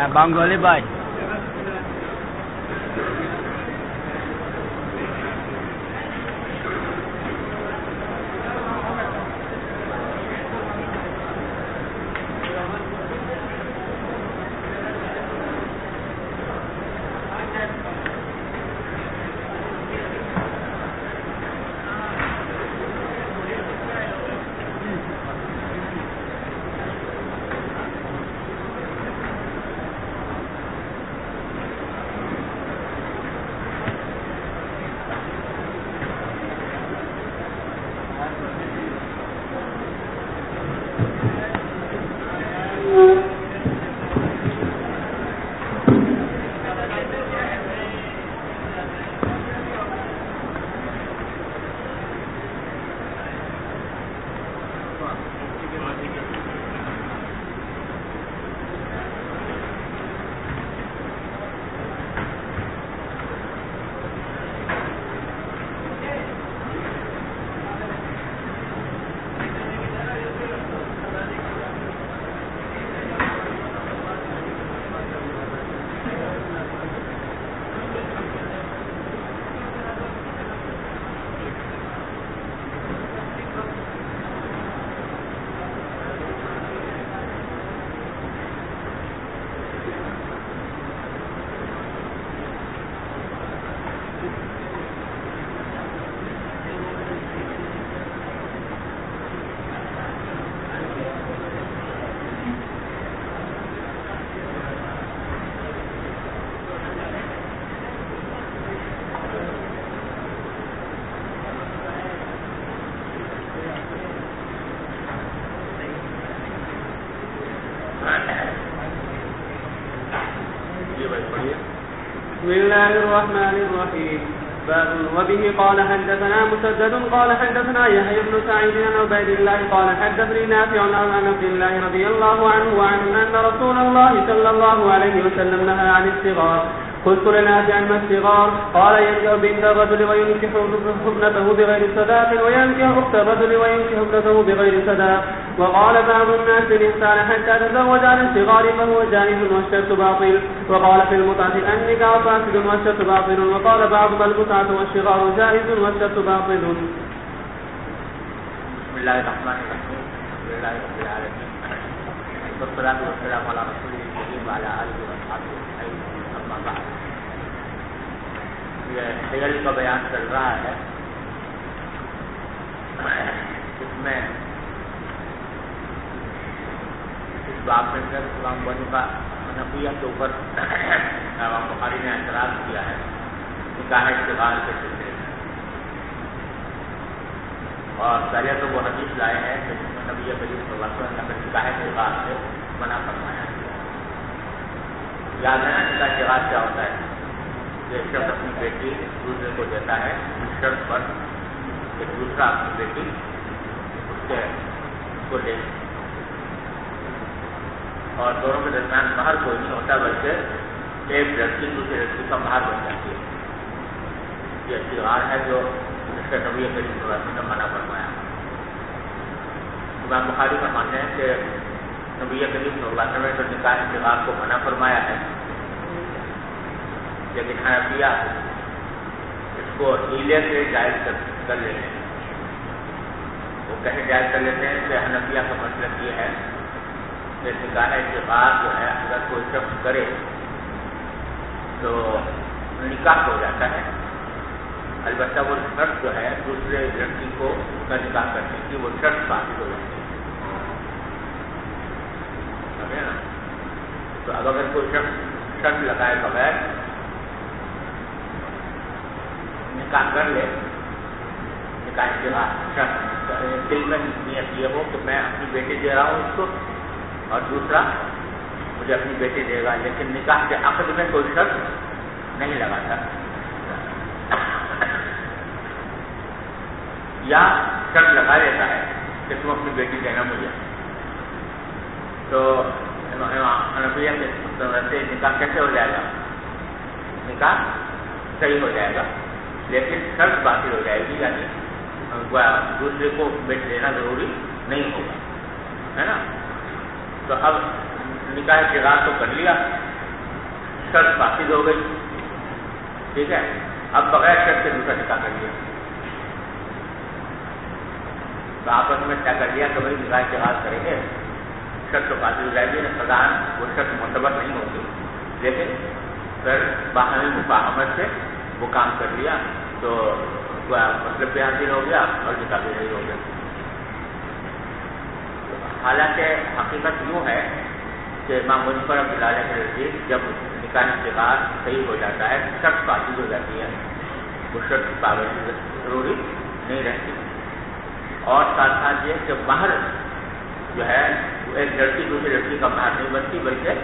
Bang Goli bhai. بسم الله الرحمن الرحيم. باب وبه قال حدثنا مسدد قال حدثنا يحيى بن سعيد عن عبيد الله قال حدثني نافع عن عبد الله رضي الله عنه أن رسول الله صلى الله عليه وسلم نهى عن الصغار. قلت لنافع ما الصغار؟ قال ينكح بنت الرجل وينكح ابنته بغير صداق وينكح اخت الرجل وينكح ابنته بغير صداق. وقال بعض الناس الإحسان حتى تزوج على الصغار فهو جائز والشرط باطل. وقال في المتعة النكاح فاسد والشرط باطل. وقال بعضهم المتعة والصغار جائز والشرط باطل. بسم الله الرحمن الرحيم. الحمد لله رب العالمين والصلاة والسلام على رسوله الكريم وعلى آله وصحبه أجمعين. أما بعد، یہ حیل کا بیان چل رہا ہے، اس میں اس باب میں امام حنفیہ کے اوپر امام بخاری نے اعتراض کیا ہے نکاح اشتغال کے سلسلے میں، اور پہلے تو وہ حدیث لائے ہیں کہ جس میں نبی کریم صلی اللہ علیہ وسلم نے نکاح اشتغال سے منع فرمایا. یاد ہے نا نکاح اشتغال کیا ہوتا ہے؟ ایک شخص اپنی بیٹی دوسرے کو دیتا ہے اس شرط پر کہ دوسرا اپنی بیٹی اس کو لے، اور دونوں کے درمیان مہر کوئی نہیں ہوتا بلکہ ایک لڑکی دوسری لڑکی کا مہر بن جاتی ہے. یہ اشتغال ہے جو اس کا نبی کریم صلی اللہ علیہ وسلم نے منع فرمایا. امام بخاری کا ماننا ہے کہ نبی کریم صلی اللہ علیہ وسلم نے جو نکاح اشتغال کو منع فرمایا ہے، لیکن حنفیہ اس کو ہیلے سے جائز کر لیتے ہیں. وہ کیسے جائز کر لیتے ہیں کہ حنفیہ کا مطلب یہ ہے کہ نکاح اشتغال جو ہے اگر کوئی شخص کرے تو نکاح ہو جاتا ہے، البتہ وہ شرط جو ہے دوسرے لڑکی کو کا نکاح کرنے کی وہ شرط باطل ہو جاتی ہے نا. تو اگر کوئی شخص شرط لگائے بغیر نکاح کر لے، نکاح کے بعد دل میں نیت یہ ہو کہ میں اپنی بیٹی دے رہا ہوں اس کو اور دوسرا مجھے اپنی بیٹی دے گا، لیکن نکاح کے عقد میں کوئی شرط نہیں لگاتا، یا شرط لگا لیتا ہے کہ تم اپنی بیٹی دینا مجھے، تو حنفیہ کے سے نکاح کیسے ہو جائے گا؟ نکاح صحیح ہو جائے گا لیکن شرط باطل ہو جائے گی، یعنی دوسرے کو بیٹی دینا ضروری نہیں ہوگا، ہے نا. تو اب نکاح اشتغال تو کر لیا شرط فاسد ہو گئی. ٹھیک ہے, اب بغیر شرط سے دوسرا نکاح کر لیا, تو آپس میں طے کر لیا کہ بھائی نکاح کے آغاز کریں گے, شرط تو فاسد ہو جائے گی, فضان وہ شرط معتبر نہیں ہوگی, لیکن پھر باہمی مفاہمت سے وہ کام کر لیا تو مطلب بھی حاصل ہو گیا اور نکاح بھی نہیں ہو گیا. حالانکہ حقیقت یوں ہے کہ امام حنیفہ رحمۃ اللہ علیہ کے نزدیک جب نکاح کے بعد صحیح ہو جاتا ہے شرط فاسد ہو جاتی ہے, وہ شرط پابندی ضروری نہیں رہتی. اور ساتھ ساتھ یہ کہ مہر جو ہے وہ ایک لڑکی دوسری لڑکی کا مہر نہیں بنتی بلکہ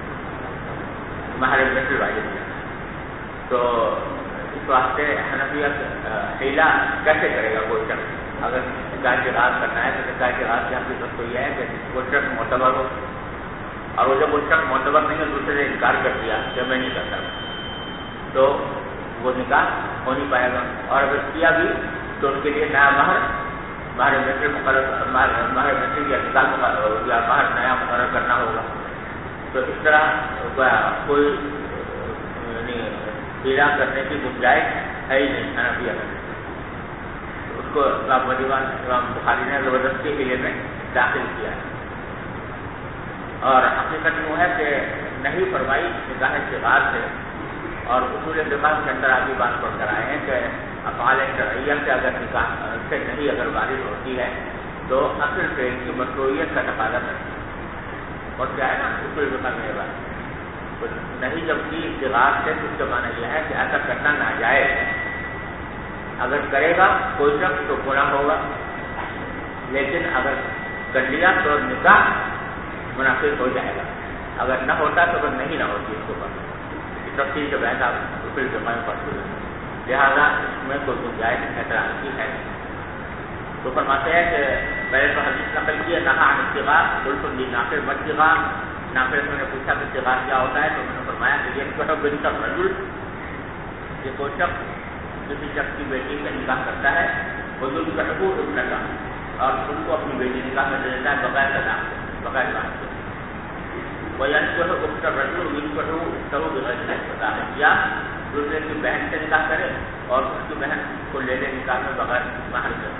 مہر مثل واجب ہے. تو اس واسطے حنفیہ حیلہ کیسے کرے گا کوئی شخص؟ اگر نکاح کے آغاز کرنا ہے تو نکاح کے آغاز کی حقیقت تو یہ ہے کہ وہ شخص معتبر ہو, اور وہ جب وہ شخص معتبر نہیں ہے دوسرے نے انکار کر دیا کہ میں نہیں کرتا تو وہ نکاح ہو نہیں پائے گا. اور اگر کیا بھی تو اس کے لیے نیا مہر مثل مہر مثل یا نکاح یا مہر نیا مقرر کرنا ہوگا. تو اس طرح کوئی یعنی ہیرا کرنے کی گنجائش ہے ہی نہیں حنفیہ میں. اس کو امام بخاری نے زبردستی ہیلے میں داخل کیا ہے. اور حقیقت یوں ہے کہ نہیں فرمائی نکاح استغاث سے, اور اصول فقہ کے اندر آگے بات پڑھ کر آئے ہیں کہ افعال شرعیہ سے اگر نکاح سے نہیں اگر وارد ہوتی ہے تو اصل سے ان کی مشروعیت کا تقاضا کرتی ہے. اور کیا ہے نا اصول فقہ میں یہ بات نہیں جب کی استغاث سے اس کا معنی یہ ہے کہ ایسا کرنا ناجائز ہے. اگر کرے گا کوئی شخص تو گناہ ہوگا, لیکن اگر کر لیا تو نکاح منعقد ہو جائے گا. اگر نہ ہوتا تو اگر نہیں نہ ہوتی اس کو تفصیل سے بحث آپ اصول فقہ میں پڑھتے ہیں, لہٰذا اس میں کوئی گنجائش اعتراض کی ہے. تو فرماتے ہیں کہ پہلے تو حدیث نقل کی ہے نہا عن استغاث قلت لناقل ما استغاث. ناقل سے نے پوچھا کہ استغاث کیا ہوتا ہے تو میں نے فرمایا کہ یہ بنت الرجل, یہ کوئی شخص کسی شخص کی بیٹی کا نکاح کرتا ہے وضو کا ٹکو ابن کا, اور ان کو اپنی بیٹی نکاح میں دے دیتا ہے بغیر طلاق سے, بغیر بات سے. وہ ابن الرجل ینکحو بغیر استطاعت, یا دوسرے کی بہن سے نکاح کرے اور اس کی بہن کو لے لے نکاح میں بغیر مہر سے.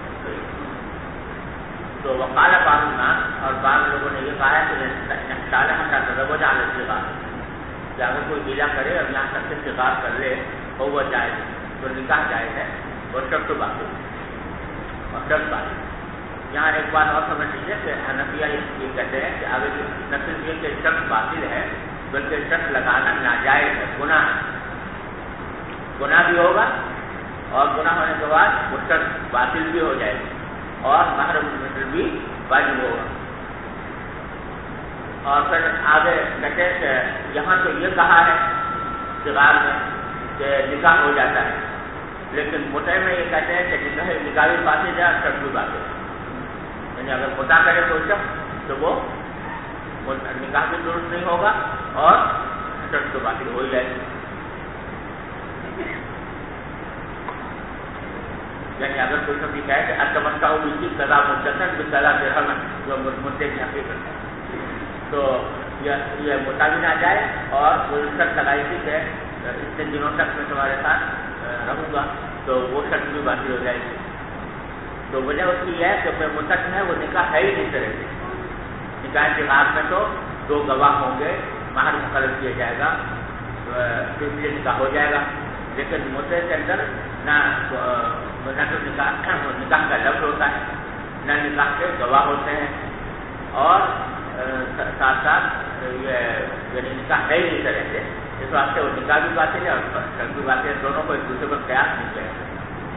تو وقال بعض الناس, اور بعض لوگوں نے یہ کہا ہے کہ صالح کا تزوج علی الاستغاث, کہ اگر کوئی ہیلا کرے اور یہاں تک سے استغاث کر لے تو وہ جائز تو نکاح جائز ہے اور شرط باقی اور شرط باقی. یہاں ایک بات اور سمجھ لیجیے کہ حنفیہ یہ کہتے ہیں کہ اگر نہ صرف یہ کہ شرط باطل ہے بلکہ شرط لگانا ناجائز ہے, گناہ ہے, گناہ بھی ہوگا اور گناہ ہونے کے بعد وہ شرط باطل بھی ہو جائے گی اور مہر مثل بھی واجب ہوگا. اور پھر آگے کہتے ہیں کہ یہاں تو یہ کہا ہے استغاث میں کہ نکاح ہو جاتا ہے, لیکن متع میں یہ کہتے ہیں کہ نکاح بھی فاسد ہے اور شرط بھی باطل ہے. یعنی اگر متع کرے کوئی شخص تو وہ نکاح بھی درست نہیں ہوگا اور شرط تو باطل ہو ہی جائے گی. یعنی اگر کوئی شخص یہ کہے کہ اتمتع بھی سزا مدتن بھی سزا درہم جو مدعے کی حقیقت ہے, تو یہ متع بھی نہ جائے اور وہ شرط لگائی تھی کہ اتنے دنوں تک میں تمہارے ساتھ رہوں گا تو وہ شرط بھی باطل ہو جائے گی. تو وجہ اس کی یہ ہے کہ متق ہے وہ نکاح ہے ہی نہیں طرح سے. نکاح کے بعد میں تو 2 گواہ ہوں گے, مہر مقرر کیا جائے گا, پھر یہ نکاح ہو جائے گا. لیکن مدعے کے اندر نہ تو نکاح کا لفظ ہوتا ہے نہ نکاح کے گواہ ہوتے ہیں, اور ساتھ ساتھ یہ یعنی نکاح ہے ہی نہیں طرح سے. اس واسطے وہ نکاح بھی باطل ہے اور شرط بھی باطل ہے, دونوں کو ایک دوسرے پر قیاس نہیں کیا ہے.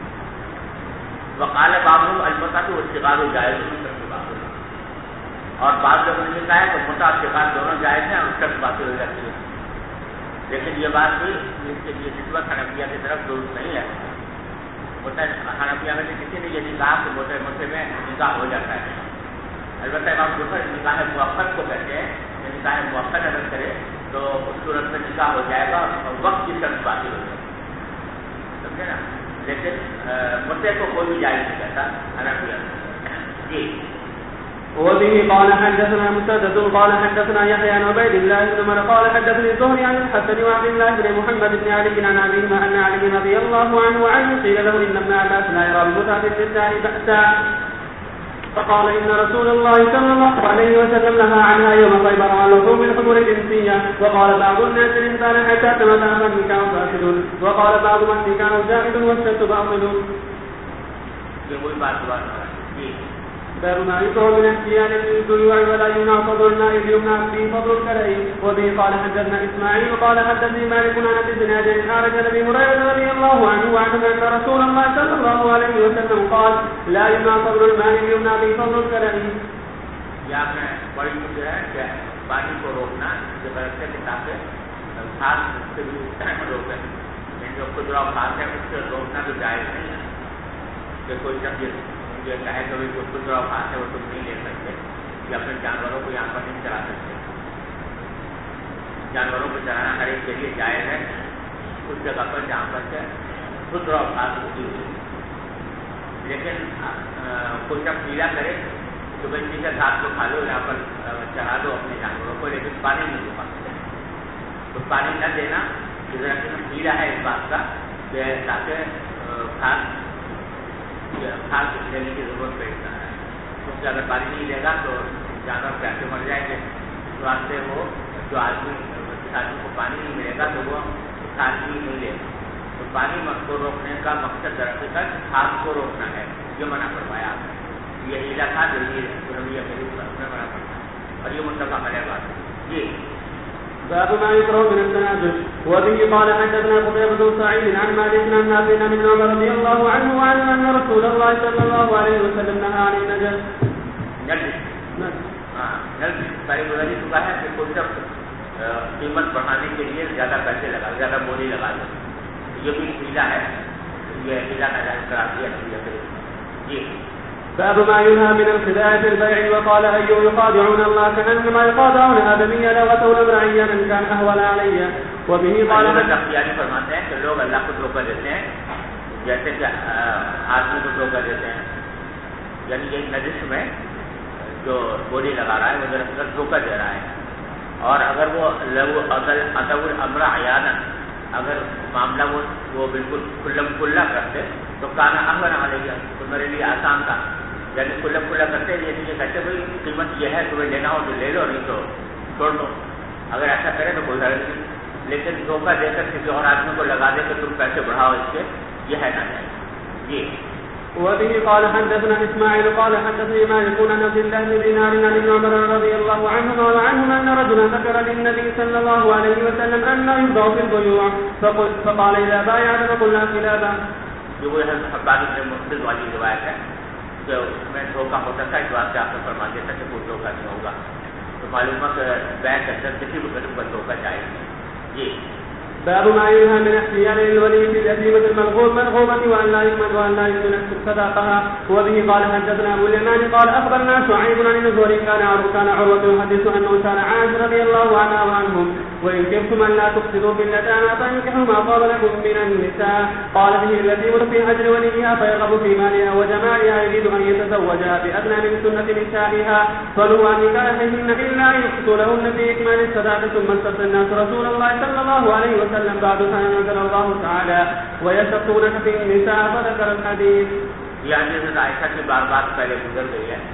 وقال بعضهم البتہ والاستغاث جائز شرط باطل, اور بعض لوگوں نے کہا ہے کہ متع اور استغاث دونوں جائز ہیں اور شرط باطل ہو جاتی ہے. لیکن یہ بات بھی اس کے لیے نسبت حنفیہ کی طرف درست نہیں ہے. حنفیہ میں سے کسی نے یہ نہیں کہا کہ متع میں نکاح ہو جاتا ہے. البتہ امام ظفر نکاح موقت کو کہتے ہیں کہ نکاح موقت اگر کرے تو اس صورت میں نکاح ہو جائے گا اور وقت کی شرط باطل ہو جائے گی, سمجھے نا. لیکن متع کو کوئی بھی جائز نہیں کہتا حنفیہ. جی وبه قال حدثنا مسدد قال حدثنا يحيى عن عبيد الله بن عمر قال حدثني الزهري عن الحسن وعبد الله بن محمد بن علي عن ابيهما ان علي رضي الله عنه قيل له ان ابن عباس لا يرى بمتعة النساء بأسا فقال إن رسول الله صلى الله عليه وسلم نهى عنها يوم خيبر عن لحوم الحمر الإنسية. وقال بعض الناس الإنسان حتى تمتع فالنكاح فاسد وقال بعضهم النكاح زائد والشت باطل. باب ما يكره من احتيال الجوع ولا يمنع فضل الماء يمنع به فضل الكريم. وبه قال حدثنا اسماعيل قال حدثني مالك عن ابي الزناد عن اعرج عن ابي هريره رضي الله عنه وعنه ان رسول الله صلى الله عليه وسلم قال لا يمنع فضل الماء يمنع به فضل الكريم. یہاں میں بڑی مجھے ہے کہ پانی کو روکنا جو برسے کے ساتھ خاص سے بھی روکیں جو خدرا خاص ہے اس سے روکنا تو جائز نہیں ہے کہ کوئی جب یہ کہے کہ کوئی خدرا خاص ہے وہ تم نہیں لے سکتے یا پھر جانوروں کو یہاں پر نہیں چلا سکتے. جانوروں کو چلانا ہر ایک کے لیے جائز ہے اس جگہ پر جہاں پر خدرا خاص ہوتی ہوئی. لیکن کوئی جب پیلا کرے تو بچی کے ساتھ کو کھا لو یہاں پر چلا دو اپنے جانوروں کو لیکن پانی نہیں دے پاتے تو پانی نہ دینا ذرا پیلا ہے اس بات کا کہ تاکہ خاص لینے کی ضرورت پیدا ہے. اس سے اگر پانی نہیں دے گا تو جانور پیاسے مر جائیں گے. اس واسطے وہ جو آدمی کو پانی نہیں ملے گا تو وہ خاص بھی نہیں لے گا. تو پانی کو روکنے کا مقصد درحقیقت خاص کو روکنا ہے یہ منع فرمایا آپ نے. یہ ہیلا تھا جو یہ منع فرمایا اور یہ متفق علیہ بات ہے. جی باب ما يكره من التنازل. وبه قال حدثنا قتيبة بن سعيد عن مالك عن نافع عن ابن عمر رضي الله عنه وعنه ان رسول الله صلى الله عليه وسلم نهى عن النجس. پہلے گزاری چکا ہے کہ کوئی سب قیمت بڑھانے کے لیے زیادہ پیسے لگا زیادہ بولی لگا دو یہ بھی ہیلا ہے. یہ ہیلا کا جائز کرا دیا. جی باب ما ينهى من الخداع في البيع. وقال أيهم يخادعون الله كأنما يخادعون آدميا لو أتوا الأمر عيانا كان أهون علي. وبه قال تختیاری فرماتے ہیں کہ لوگ اللہ کو دھوکہ دیتے ہیں جیسے کہ آدمی کو دھوکہ دیتے ہیں. یعنی یہ نجس میں جو بولی لگا رہا ہے وہ دراصل دھوکہ دے رہا ہے. اور اگر وہ ادب الامر عیانا اگر معاملہ وہ بالکل کھلم کھلا کرتے تو کانا اہون علیہ تو میرے لیے آسان تھا. یعنی کھلم کھلا کرتے یہ کہتے بھائی قیمت یہ ہے تمہیں لینا ہو تو لے لو نہیں تو چھوڑ دو. اگر ایسا کرے تو کوئی حرج نہیں. لیکن دھوکہ دے کر کسی اور آدمی کو لگا دے کہ تم پیسے بڑھاؤ اس کے یہ ہے نہ جائے. جی وبه قال حدثنا اسماعيل قال حدثني مالك عن عبد الله بن دينار عن ابن عمر رضي الله عنهما وعنهما ان رجلا ذكر للنبي صلى الله عليه وسلم ان يباع في البيوع فقال اذا بايعت فقلنا خلافا. جو وہ حبان بن مسلم والی روایت ہے کہ اس میں دھوکہ ہوتا تھا اس بات سے آپ نے فرما دیا تھا کہ کوئی دھوکہ نہیں ہوگا. تو معلوم ہے کہ بیع کے اندر کسی بھی قسم کا دھوکہ جائے. جی باب ما ينهى من احتيال الولي في اليتيمة المرغوبة وأن لا يؤمن صداقها. وبه قال حدثنا أبو اليمان قال أخبرنا شعيب عن الزهري كان عروة يحدث أنه كان عائشة رضي الله عنها وعنهم وإن كنتم أن لا تفسدوا في اليتامى فانكحوا ما طاب لكم من النساء. قال به اليتيم في أجر وليها فيرغب في مالها وجمالها يريد أن يتزوجها بأدنى من سنة نسائها فلو أن نكاحهن إلا أن يقصوا لهن في إكمال الصداق. ثم استفتى الناس رسول الله صلى الله عليه وسلم بعد فأنزل الله تعالى ويستفتونك في النساء فذكر الحديث. یہ حدیث عائشہ کی بار بار پہلے گزر گئی ہے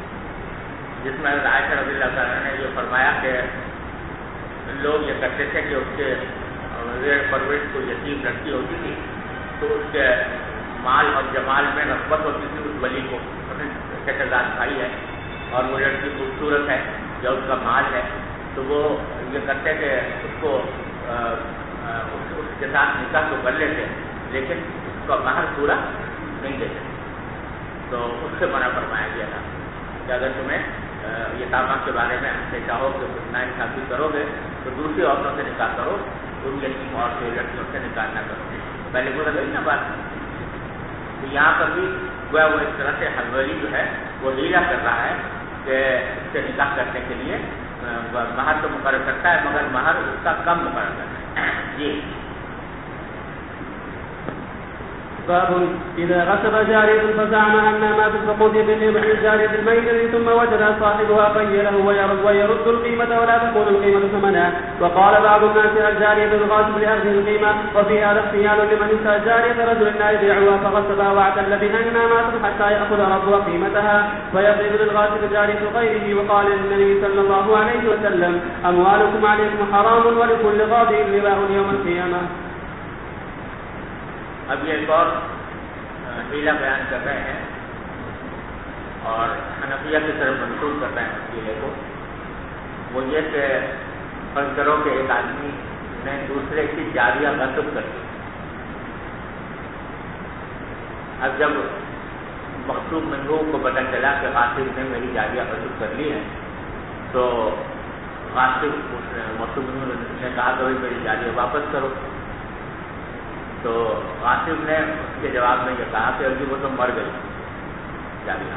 جس میں عائشہ رضی اللہ عنہا نے یہ فرمایا کہ لوگ یہ کرتے تھے کہ اس کے زیر پرورش کو یتیم لڑکی ہوتی تھی تو اس کے مال اور جمال میں رغبت ہوتی تھی اس ولی کو شہزاد بھائی ہے اور وہ لڑکی خوبصورت ہے یا اس کا مال ہے تو وہ یہ کرتے کہ اس کو اس کے ساتھ نکاح تو کر لیتے لیکن اس کا مہر پورا نہیں دیتے. تو اس سے منع فرمایا گیا تھا کہ اگر تمہیں یتامہ کے بارے میں ہم سے چاہو کہ ناانصافی کرو گے تو دوسری عورتوں سے نکاح کرو ان یتیم اور سے لڑکیوں سے نکاح نہ کرو. پہلے گزر گئی نا بات. تو یہاں پر بھی گویا وہ اس طرح سے حلولی جو ہے وہ ہیلا کر رہا ہے کہ اس سے نکاح کرنے کے لیے مہر تو مقرر کرتا ہے مگر مہر اس کا کم مقرر کرتا ہے. جی باب إذا غصب جارية فزعم أنها ماتت فقضي بقيمة الجارية الميتة ثم وجد صاحبها خيره ويرد القيمة ولا تكون القيمة ثمنها. وقال بعض الناس الجارية الغاصب لأخذ القيمة، وفي هذا احتيال لمن اشترى جارية رجل لا يبيعها فغصبها واعتل بها أنها ماتت حتى يأخذ ربها قيمتها ويضرب للغاصب جارية غيره. وقال النبي صلى الله عليه وسلم: أموالكم عليكم حرام ولكل غاضب لواء يوم القيامة. اب یہ ایک اور حیلہ بیان کر رہے ہیں اور حنفیہ کی طرف منسوخ کر رہے ہیں اس حیلے کو. وہ یہ کہ فرض کرو کہ ایک آدمی نے دوسرے کی جاریہ غصب کر دی. اب جب مغصوب منحوب کو پتہ چلا کہ غاصب نے میری جاریہ غصب کر لی ہے تو مغصوب منحوب نے کہا کہ میری جاریہ واپس کرو. تو غاصب نے اس کے جواب میں یہ کہا کہ ابھی وہ تو مر گئی جاریہ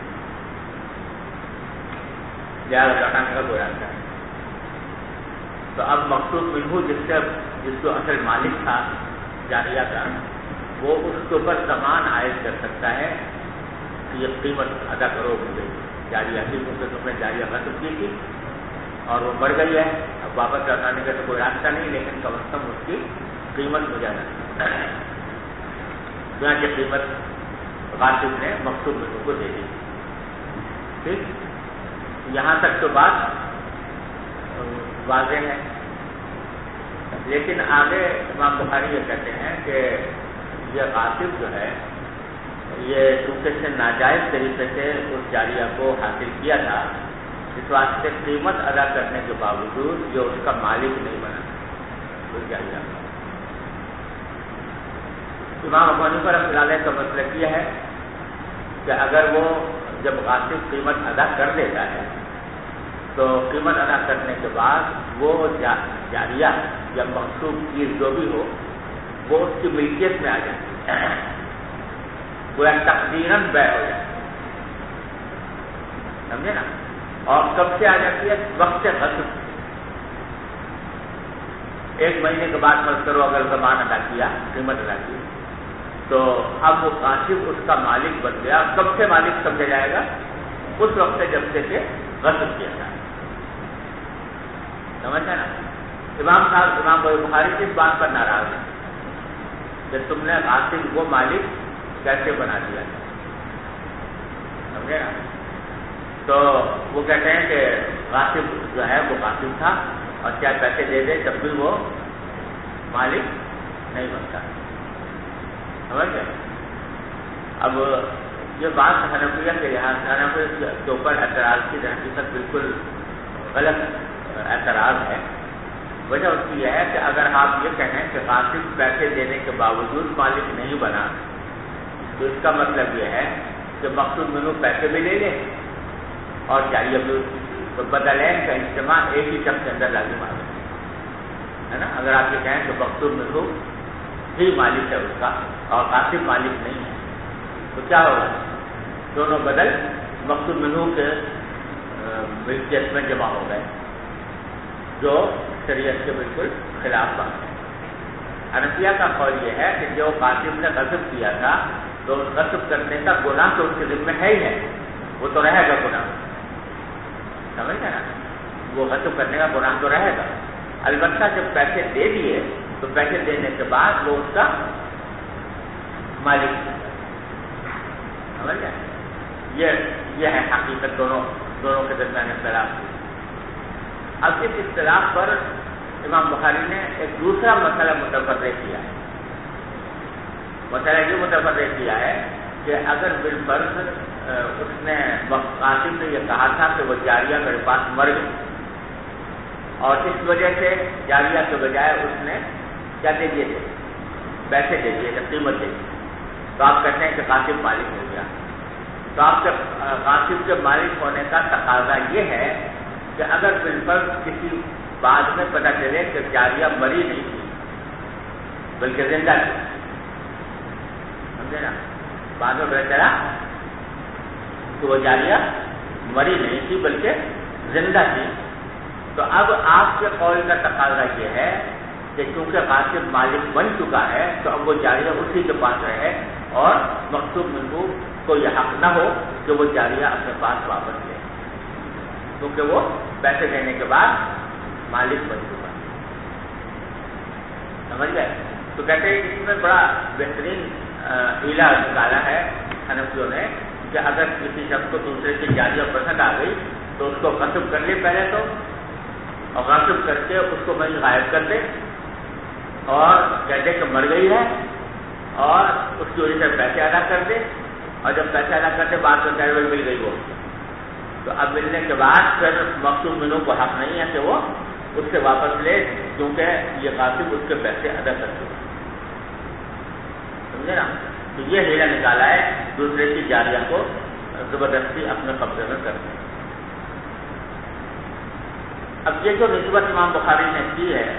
لوٹانے کا کوئی راستہ ہے. تو اب مغصوب منحوب جس کو اصل مالک تھا جاریہ کا وہ اس کے اوپر ضمان عائد کر سکتا ہے کہ یہ قیمت ادا کرو مجھے جاریہ کی، کیونکہ تم نے جاریہ غصب کی تھی اور وہ مر گئی ہے. اب واپس لوٹانے کا تو کوئی راستہ نہیں، لیکن کم از کم اس کی قیمت مجھے ادا کی قیمت غاصب نے مغصوب منحوب کو دے دی. ٹھیک، یہاں تک تو بات واضح ہے. لیکن آگے امام بخاری یہ کہتے ہیں کہ یہ غاصب جو ہے یہ چونکہ سے ناجائز طریقے سے اس جاریہ کو حاصل کیا تھا، اس واسطے قیمت ادا کرنے کے باوجود یہ اس کا مالک نہیں بنا اس جاریہ. امام ابو حنیفہ رحمۃ اللہ علیہ کا مسلک یہ ہے کہ اگر وہ جب غاصب قیمت ادا کر دیتا ہے تو قیمت ادا کرنے کے بعد وہ جاریہ یا مغصوب چیز جو بھی ہو وہ اس کی ملکیت میں آ جاتی ہے، وہ ایک تقدیراً بیع ہو جاتی ہے. سمجھے نا؟ اور کب سے آ جاتی ہے؟ وقت غصب. ایک مہینے کے بعد فرض کرو اگر ضمان ادا کیا، قیمت ادا کی، تو اب وہ غاصب اس کا مالک بن گیا. کب سے مالک سمجھا جائے گا؟ اس وقت سے جب سے کہ غصب کیا جائے. سمجھا نا؟ امام بخاری اس بات پر ناراض ہے کہ تم نے غاصب وہ مالک کیسے بنا دیا. سمجھے نا؟ تو وہ کہتے ہیں کہ غاصب جو ہے وہ غاصب تھا اور کیا پیسے دے دے تب بھی وہ مالک نہیں بنتا. سمجھ گئے؟ اب یہ بات حنفیہ کے لحاظ سے حنفیہ کے اوپر اعتراض کی حقیقت بالکل غلط اعتراض ہے. وجہ اس کی یہ ہے کہ اگر آپ یہ کہیں کہ غاصب پیسے دینے کے باوجود مالک نہیں بنا تو اس کا مطلب یہ ہے کہ مقصود منحوب پیسے بھی لے لے اور جاریہ بھی بدلین کا اجتماع ایک ہی شخص کے اندر لازم آ ہے نا. اگر آپ یہ کہیں کہ مقصود منحوب ہی مالک ہے اس کا اور غاصب مالک نہیں ہے تو کیا ہوگا؟ دونوں بدل مقصود منحوب کے ملکیت میں جمع ہو گئے، جو شریعت کے بالکل خلاف بات ہے. حنفیہ کا قول یہ ہے کہ جو غاصب نے غصب کیا تھا تو غصب کرنے کا گناہ تو اس کے ذمہ ہے ہی ہے، وہ تو رہے گا گناہ. سمجھ گئے نا؟ وہ غصب کرنے کا گناہ تو رہے گا. البتہ جب پیسے دے دیے تو پیسے دینے کے بعد وہ اس کا مالک. سمجھ گئے؟ یہ ہے حقیقت دونوں کے درمیان اختلاف. اب اس اختلاف پر امام بخاری نے ایک دوسرا مسئلہ متفرق کیا ہے. مسئلہ یہ متفرق کیا ہے کہ اگر بالفرض اس نے غاصب نے یہ کہا تھا کہ وہ جاریہ میرے پاس مر گئی اور اس وجہ سے جاریہ کے بجائے اس نے کیا دے دیے تھے؟ پیسے دے دیے تھے، قیمت دے دی، تو آپ کہتے ہیں کہ غاصب مالک ہو گیا. تو آپ کے غاصب کے مالک ہونے کا تقاضا یہ ہے کہ اگر بالفرض کسی بعد میں پتہ چلے کہ جاریہ مری نہیں تھی بلکہ زندہ تھی. سمجھے نا؟ بعد میں پتہ چلا کہ وہ جاریہ مری نہیں تھی بلکہ زندہ تھی، تو اب آپ کے قول کا تقاضا یہ ہے کہ چونکہ غاصب مالک بن چکا ہے تو اب وہ جاریہ اسی کے پاس رہے اور مقصود منہ کو یہ حق نہ ہو کہ وہ جاریہ اپنے پاس واپس لے، کیونکہ وہ پیسے دینے کے بعد مالک بن چکا. سمجھ گئے؟ تو کہتے ہیں اس میں بڑا بہترین ہیلا نکالا ہے حنفیوں نے کہ اگر کسی شخص کو دوسرے کی جاریہ پسند آ گئی تو اس کو غصب کر لے پہلے تو، اور غصب کر کے اس کو وہیں غائب کر دے اور کہتے کہ مر گئی ہے اور اس کی وجہ سے پیسے ادا کر دے، اور جب پیسے ادا کرتے بعد میں کہہ مل گئی وہ، تو اب ملنے کے بعد پھر مقصود منوں کو حق نہیں ہے کہ وہ اس سے واپس لے، کیونکہ یہ غاصب اس کے پیسے ادا کر چکا. سمجھے نا؟ تو یہ ہیلا نکالا ہے دوسرے کی جاریہ کو زبردستی اپنے قبضے میں کرنے. اب یہ جو نسبت امام بخاری نے کی ہے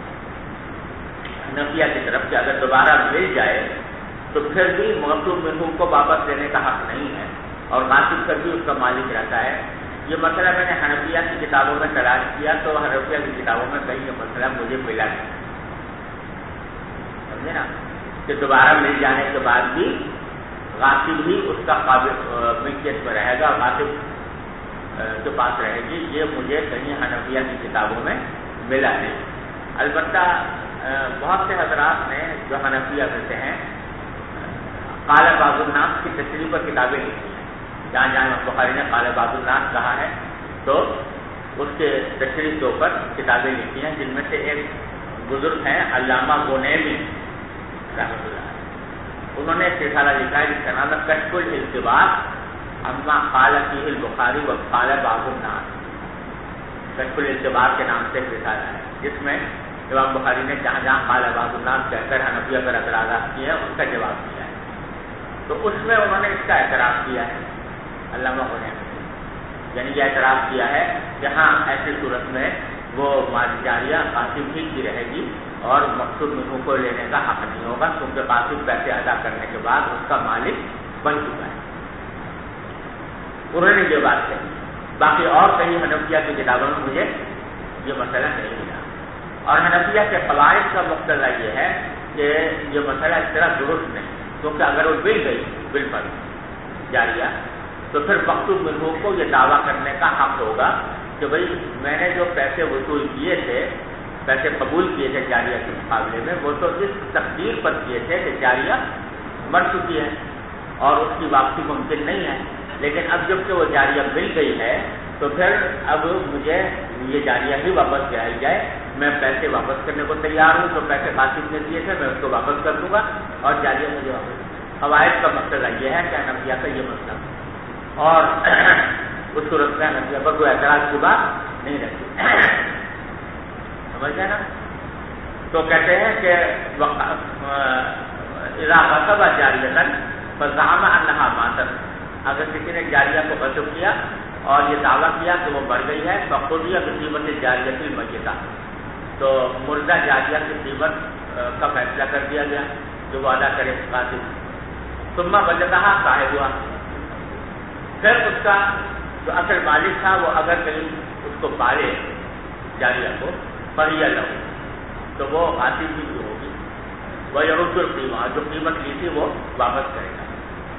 حنفیہ کی طرف کہ اگر دوبارہ مل جائے تو پھر بھی مقصود منہ کو واپس لینے کا حق نہیں ہے اور غاصب کر بھی اس کا مالک رہتا ہے. یہ مسئلہ میں نے حنفیہ کی کتابوں میں تلاش کیا تو حنفیہ کی کتابوں میں کہیں یہ مسئلہ مجھے ملا نہیں. سمجھے نا؟ کہ دوبارہ مل جانے کے بعد بھی غاصب ہی اس کا قابل ملکیت میں رہے گا، غاصب کے پاس رہے گی، یہ مجھے کہیں حنفیہ کی کتابوں میں ملا نہیں. البتہ بہت سے حضرات نے جو حنفیہ کہتے ہیں قال بعض الناس کی تشریح پر کتابیں لکھی ہیں. جہاں جہاں بخاری نے قال بعض الناس کہا ہے تو اس کے تشریح کے اوپر کتابیں لکھی ہیں، جن میں سے ایک بزرگ ہیں علامہ غنیمی رحمۃ اللہ. انہوں نے ایک رسالہ لکھا ہے جس کا نام ہے کشف الالتباس اما قال فیہ البخاری و قال بعض الناس. کشف الالتباس کے نام سے ایک رسالہ ہے جس میں امام بخاری نے جہاں جہاں قال بعض الناس کہہ کر حنفیہ پر اعتراضات کیے ہیں اس کا جواب دیا ہے. تو اس میں انہوں نے اس کا اعتراف کیا ہے علامہ غنیمی، یعنی یہ اعتراف کیا ہے کہ ہاں ایسی صورت میں وہ مال جاریہ قاصب ہی کی رہے گی اور مقصود منہ کو لینے کا حق نہیں ہوگا، کیونکہ قاصب پیسے ادا کرنے کے بعد اس کا مالک بن چکا ہے. انہوں نے یہ بات کہی. باقی اور کہیں حنفیہ کی کتابوں میں مجھے یہ مسئلہ نہیں ملا. اور حنفیہ کے قواعد کا مقتضا یہ ہے کہ یہ مسئلہ اس طرح درست نہیں، کیونکہ اگر وہ مل گئی بل پر جاریہ تو پھر مقصود منہ کو یہ دعویٰ کرنے کا حق ہوگا کہ بھئی میں نے جو پیسے وصول کیے تھے، پیسے قبول کیے تھے جاریہ کے مقابلے میں، وہ تو اس تقدیر پر کیے تھے کہ جاریہ مر چکی ہے اور اس کی واپسی ممکن نہیں ہے. لیکن اب جب کہ وہ جاریہ مل گئی ہے تو پھر اب مجھے یہ جاریہ ہی واپس کرائی جائے. میں پیسے واپس کرنے کو تیار ہوں، تو پیسے قاصب نے دیے تھے میں اس کو واپس کر دوں گا اور جاریہ مجھے واپس. قواعد کا مقصد یہ ہے کہ حنفیہ کا یہ مسئلہ اور اس صورت میں حنفیہ پر کوئی اعتراض کی بات نہیں رہتی. سمجھ گئے نا؟ تو کہتے ہیں کہ اذا غصب جاریۃ فزعم انها ماتت، اگر کسی نے جاریہ کو غصب کیا اور یہ دعویٰ کیا کہ وہ مر گئی ہے، فقضی بقیمت الجاریۃ المیتہ، تو مردہ جاریہ کی قیمت کا فیصلہ کر دیا گیا جو وہ ادا کرے قاصد. ثم وجدها صاحبها، پھر اس کا جو اصل مالک تھا وہ اگر کہیں اس کو پالے جاریہ کو فہی لہ، تو وہ قاصد بھی ہوگی. وہ یرد القیمہ، جو قیمت لی تھی وہ واپس کرے گا.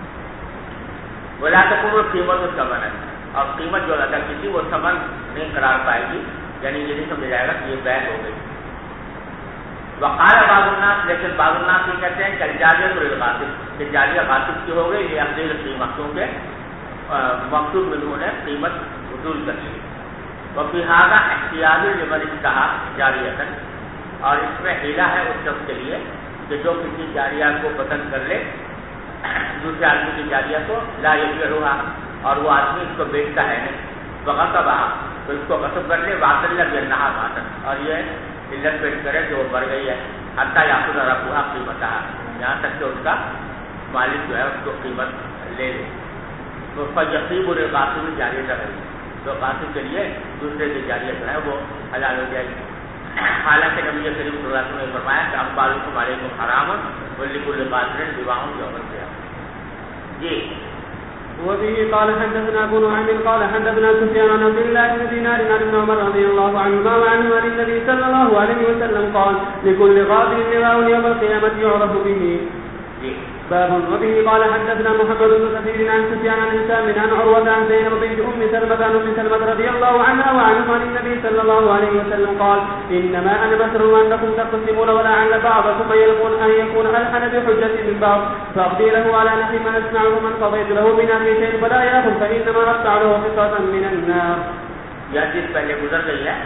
ولا تكون قیمت الثمن، اور قیمت جو ادا کی تھی وہ ثمن نہیں قرار پائے گی، یعنی یہ نہیں سمجھا جائے گا کہ یہ بیع ہو گئی. وقال بعض الناس، لیکن بعض الناس یہ کہتے ہیں کہ الجاریہ للغاصب، کہ جاریہ غاصب کی ہو گئی لأخذ القیمہ، کیونکہ مقصود منہ نے قیمت وصول کر لی. وفی ھذا احتیاج لمن اشتہا جاریۃ، اور اس میں حیلہ ہے اس شخص کے لیے کہ جو کسی جاریہ کو پسند کر لے، دوسرے آدمی کی جاریہ کو، لا یبیعھا، اور وہ آدمی اس کو بیچتا ہے نہیں، فغصبھا، تو اس کو غصب کر لے، واصل بانھا ماتت، اور یہ علت پیش کرے کہ وہ مر گئی ہے، حتی یاخذ ربھا قیمتھا، یہاں تک کہ اس کا مالک جو ہے اس کو قیمت لے لے. تو فیصیب للغاصب جاریۃ غیرہ، تو قاصد کے لیے دوسرے کی جاریہ جو ہے وہ حلال ہو جائے گی. حالانکہ نبی کریم صلی اللہ علیہ وسلم نے فرمایا کہ اموالکم علیکم حرام ولکل قاصر بواء یوم القیامہ. جی وبه قال حدثنا ابو نعيم قال حدثنا سفيان عن عبد الله بن دينار عن ابن عمر رضي الله عنهما وعنه عن النبي صلى الله عليه وسلم قال لكل غادر لواء يوم القيامة يعرف به. باب. وبه قال حدثنا محمد بن كثير عن سفيان عن هشام عن عروة عن زينب بنت ام سلمة عن ام سلمة رضي الله عنها وعنه عن النبي صلى الله عليه وسلم قال انما انا بشر وانكم تقسمون ولعل بعضكم ان يكون الحن بحجة من بعض فاقضي له على نحو ما اسمعه من قضيت له من امر شيء فلا ياخذ فانما اقطع له قطعة من النار. یہ چیز پہلے گزر گئی ہے،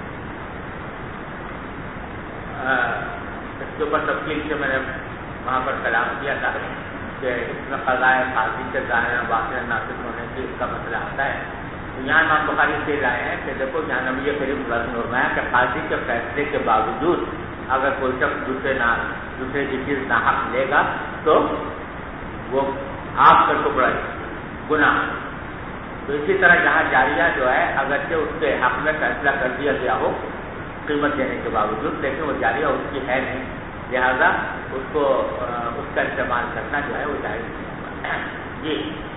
اس کے اوپر تفصیل سے میں نے وہاں پر کلام کیا تھا کہ اس میں قضاء قاضی کے ظاہر واقع ناصب ہونے کی اس کا مسئلہ آتا ہے. یہاں امام بخاری سے لائے ہیں کہ دیکھو یہاں نبی کریم صلی اللہ علیہ وسلم نے فرمایا کہ قاضی کے فیصلے کے باوجود اگر کوئی شخص دوسرے کی چیز ناحق لے گا تو وہ آپ کا ٹکڑا گناہ. تو اسی طرح یہاں جاریہ جو ہے اگرچہ اس کے حق میں فیصلہ کر دیا گیا ہو قیمت دینے کے باوجود، لیکن وہ جاریہ اس کی ہے نہیں، لہذا اس کا استعمال کرنا جو ہے وہ جائز نہیں. جی.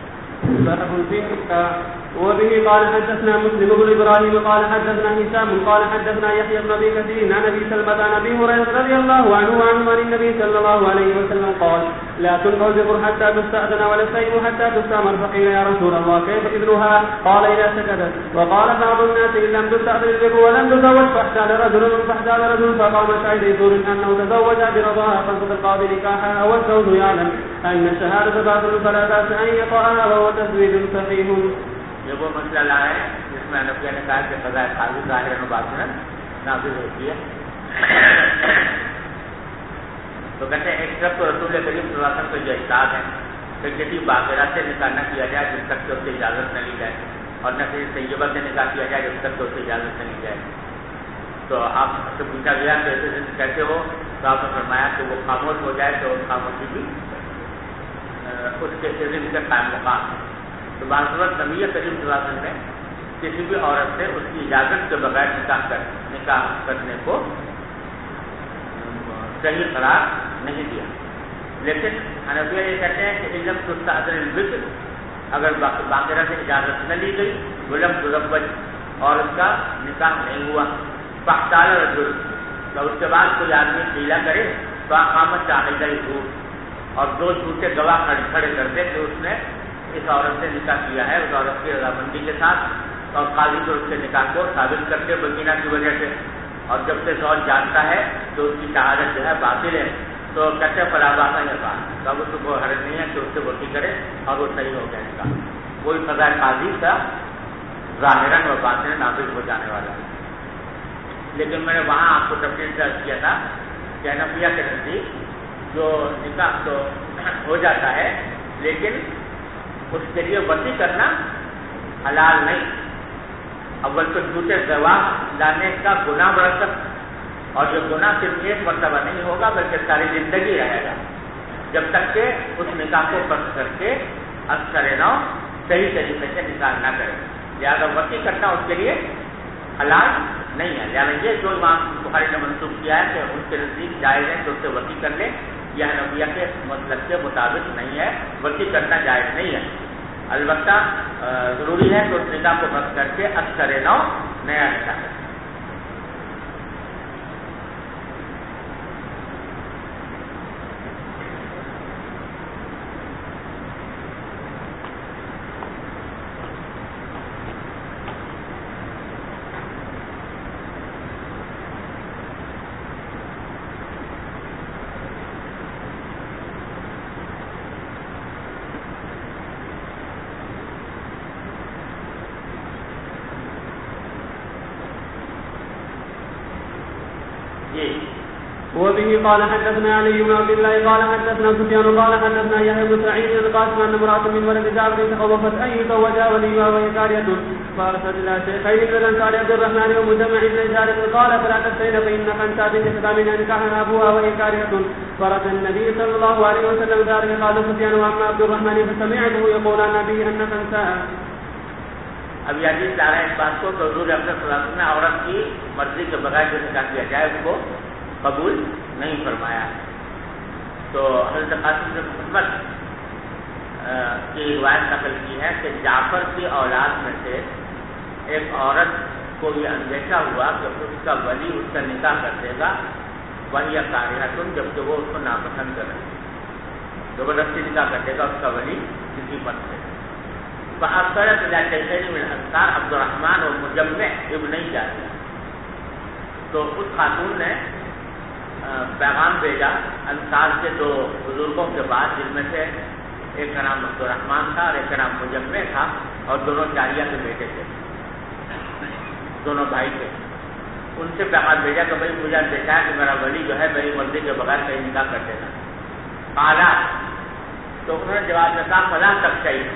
وبه قال حدثنا مسلم بن ابراهيم قال حدثنا هشام قال حدثنا يحيى بن ابي كثير عن ابي سلمة عن ابي هريرة رضي الله عنه عن النبي صلى الله عليه وسلم قال لا تنفع البر حتى تستأذن ولا السيف حتى تستأمر فقيل يا رسول الله كيف إذنها؟ قال إذا سكتت. وقال بعض الناس إن لم تستأذن البر ولم تزوج فاحتال رجل فقام شاهد يدور أنه تزوج برضاها فانصت القاضي نكاحها والزوج يعلم أن الشهادة باطل فلا بأس أن يقعها وهو تزويج صحيح. یہ وہ مسئلہ لایا ہے جس میں حنفیہ نے کہا کہ قضاء قاضی ظاہراً و باطناً نافذ ہوتی ہے. تو کہتے ہیں ایک طرف تو رسول کریم صلی اللہ علیہ وسلم کو یہ احساس ہے کہ کسی باقرہ سے نکاح نہ کیا جائے جب تک کہ اس سے اجازت نہ لی جائے، اور نہ کسی طیبہ سے نکاح کیا جائے جب تک کہ اس سے اجازت نہ لی جائے. تو آپ سے پوچھا گیا کہ ایسے کیسے ہو، تو آپ نے فرمایا کہ وہ خاموش ہو جائے تو خاموشی بھی اس کے اذن کے قائم مقام ہے. تو بعض وقت نبی کریم صلی اللہ علیہ وسلم نے کسی بھی عورت سے اس کی اجازت کے بغیر نکاح کرنے کو صحیح قرار نہیں دیا. لیکن حنفیہ یہ کہتے ہیں کہ علم تستأذن البکر، اگر باقرہ سے اجازت نہ لی گئی، ولم تزوج اور اس کا نکاح نہیں ہوا، فاحتال رجل، تو اس کے بعد کوئی آدمی حیلہ کرے، فاقامت شاہدہ الزور، اور دو جھوٹے گواہ کھڑے کر دے کہ اس نے اس عورت سے نکاح کیا ہے اس عورت کی رضامندی کے ساتھ، اور قاضی کو اس کے نکاح کو ثابت کرتے بینہ کی وجہ سے، اور جب سے زوج جانتا ہے تو اس کی شہادت جو ہے باطل ہے، تو کہتے ہیں فلا باس ان یفعل، تو اب اس کو حرج نہیں ہے کہ اس سے وصی کرے اور وہ صحیح ہو جائے گا. کوئی قضاء قاضی کا ظاہراً و باطناً نافذ ہو جانے والا ہے. لیکن میں نے وہاں آپ کو تفصیل سے عرض کیا تھا کہ حنفیہ کے نزدیک جو نکاح تو ہو جاتا ہے لیکن اس کے لیے وصی کرنا حلال نہیں. اول تو جھوٹے گواہ لانے کا گناہ بڑھ سکتا، اور یہ گناہ صرف ایک مرتبہ نہیں ہوگا بلکہ ساری زندگی رہے گا جب تک کہ اس نکاح کو فسخ کر کے اکثر نو صحیح طریقے سے نکاح نہ کرے. لہٰذا وصی کرنا اس کے لیے حلال نہیں ہے. لہٰذا یہ جو امام بخاری نے منسوخ کیا ہے کہ ان کے نزدیک جائز ہے کہ اس سے وصی کر لے، یہ حنفیہ کے مطلب کے مطابق نہیں ہے. وصی کرنا جائز نہیں ہے، البتہ ضروری ہے کہ اس نکاح کو فسخ کر کے اکثر نو نیا نکاح کرے. وبه قال حدثنا علي بن عبد الله قال حدثنا سفيان قال حدثنا يحيى بن سعيد القاسم ان امرأة من ولد جابر تخوفت ان يتزوجها وليها وهي جارية فارسلت الى شيخين من انصار عبد الرحمن ومجمع بن جارية قال فلا تفتين فان خنساء بنت خدام نكاحها ابوها وهي جارية فرد النبي صلى الله عليه وسلم ذلك. قال سفيان واما عبد الرحمن فسمعته يقول عن النبي ان خنساء. اب یہ حدیث لا رہے ہیں اس بات کو کہ حضور اکرم صلی اللہ علیہ وسلم نے عورت کی مرضی کے بغیر جو نکاح کیا جائے اس کو قبول نہیں فرمایا. تو حضرت قاسم بن محمد کی روایت نقل کی ہے کہ جعفر کی اولاد میں سے ایک عورت کو یہ اندیشہ ہوا کہ اس کا ولی اس کا نکاح کر دے گا ولی کارہۃ، جبکہ وہ اس کو ناپسند کر رہے زبردستی نکاح کر دے گا اس کا ولی کسی پر سے. فأرسلت إلى شيخين من الأنصار عبد الرحمن اور مجمع ابن جارية. تو اس خاتون نے پیغام بھیجا انصار کے دو بزرگوں کے بعد، جن میں سے ایک کا نام عبد الرحمن تھا اور ایک کا نام مجمع تھا، اور دونوں جاریہ کے بیٹے تھے، دونوں بھائی تھے. ان سے پیغام بھیجا کہ بھائی مجھے دیکھا ہے کہ میرا ولی جو ہے میری مرضی کے بغیر کہیں نکاح کر دے گا. قالا، تو انہوں نے جواب میں کہا فلاں تک چاہیے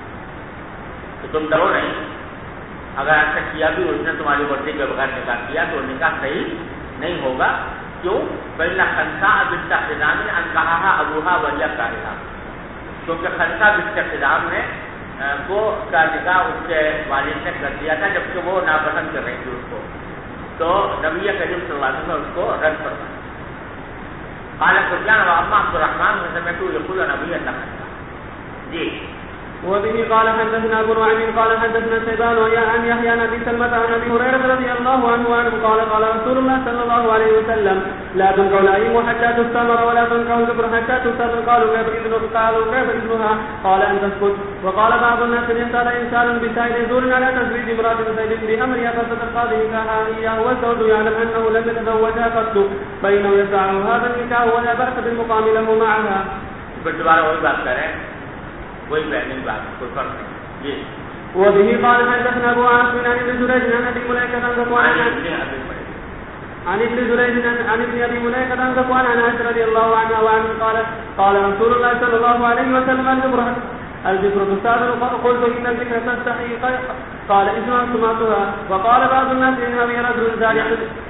تو تم ڈرو نہیں، اگر ایسا کیا بھی اس نے تمہاری مرضی کے بغیر نکاح کیا تو نکاح صحیح نہیں ہوگا. کیوں؟ پہلا خنسا بنت خدام نے انکحہا ابوہا ولی کارہا، کیونکہ خنسا بنت خدام نے کو کا نکاح اس کے والد نے کر دیا تھا جبکہ وہ ناپسند کر رہی تھی اس کو، تو نبی کریم صلی اللہ علیہ وسلم نے اس کو رد فرمایا. قال سفیان واما عبد الرحمن سمعت يقول نبی اللہ جی. وبه قال حدثنا ابو نعيم قال حدثنا شيبان عن يحيى عن ابي سلمة عن ابي هريرة رضي الله عنه قال قال رسول الله صلى الله عليه وسلم لا تنكح الأيم حتى تستمر ولا تنكح الكبر حتى تستمر. قالوا كيف إذنها قال أن تسكت. وقال بعض الناس إن يسأل إنسان بسائل يزور على تزويج امرأة سيد بأمرها فستلقى نكاحها إياه والزوج يعلم أنه لم يتزوجها قط فإنه يسعه هذا النكاح ولا بأس بالمقام له معها. دوبارہ وہی بات کریں، وہی بہنی بات، کوئی فرق نہیں. جی. وبه قال حدثنا ابو عاصم عن ابن جريج عن ابي مليكة عن ذكوان عن ابن جريج عن ابن ابي مليكة عن ذكوان عن عائشة رضي الله عنها وعنه قال رسول الله صلى الله عليه وسلم الذكر تستعمل. قلت ان الذكر تستحي قال اسمع سمعتها. وقال بعض الناس انها برجل زارع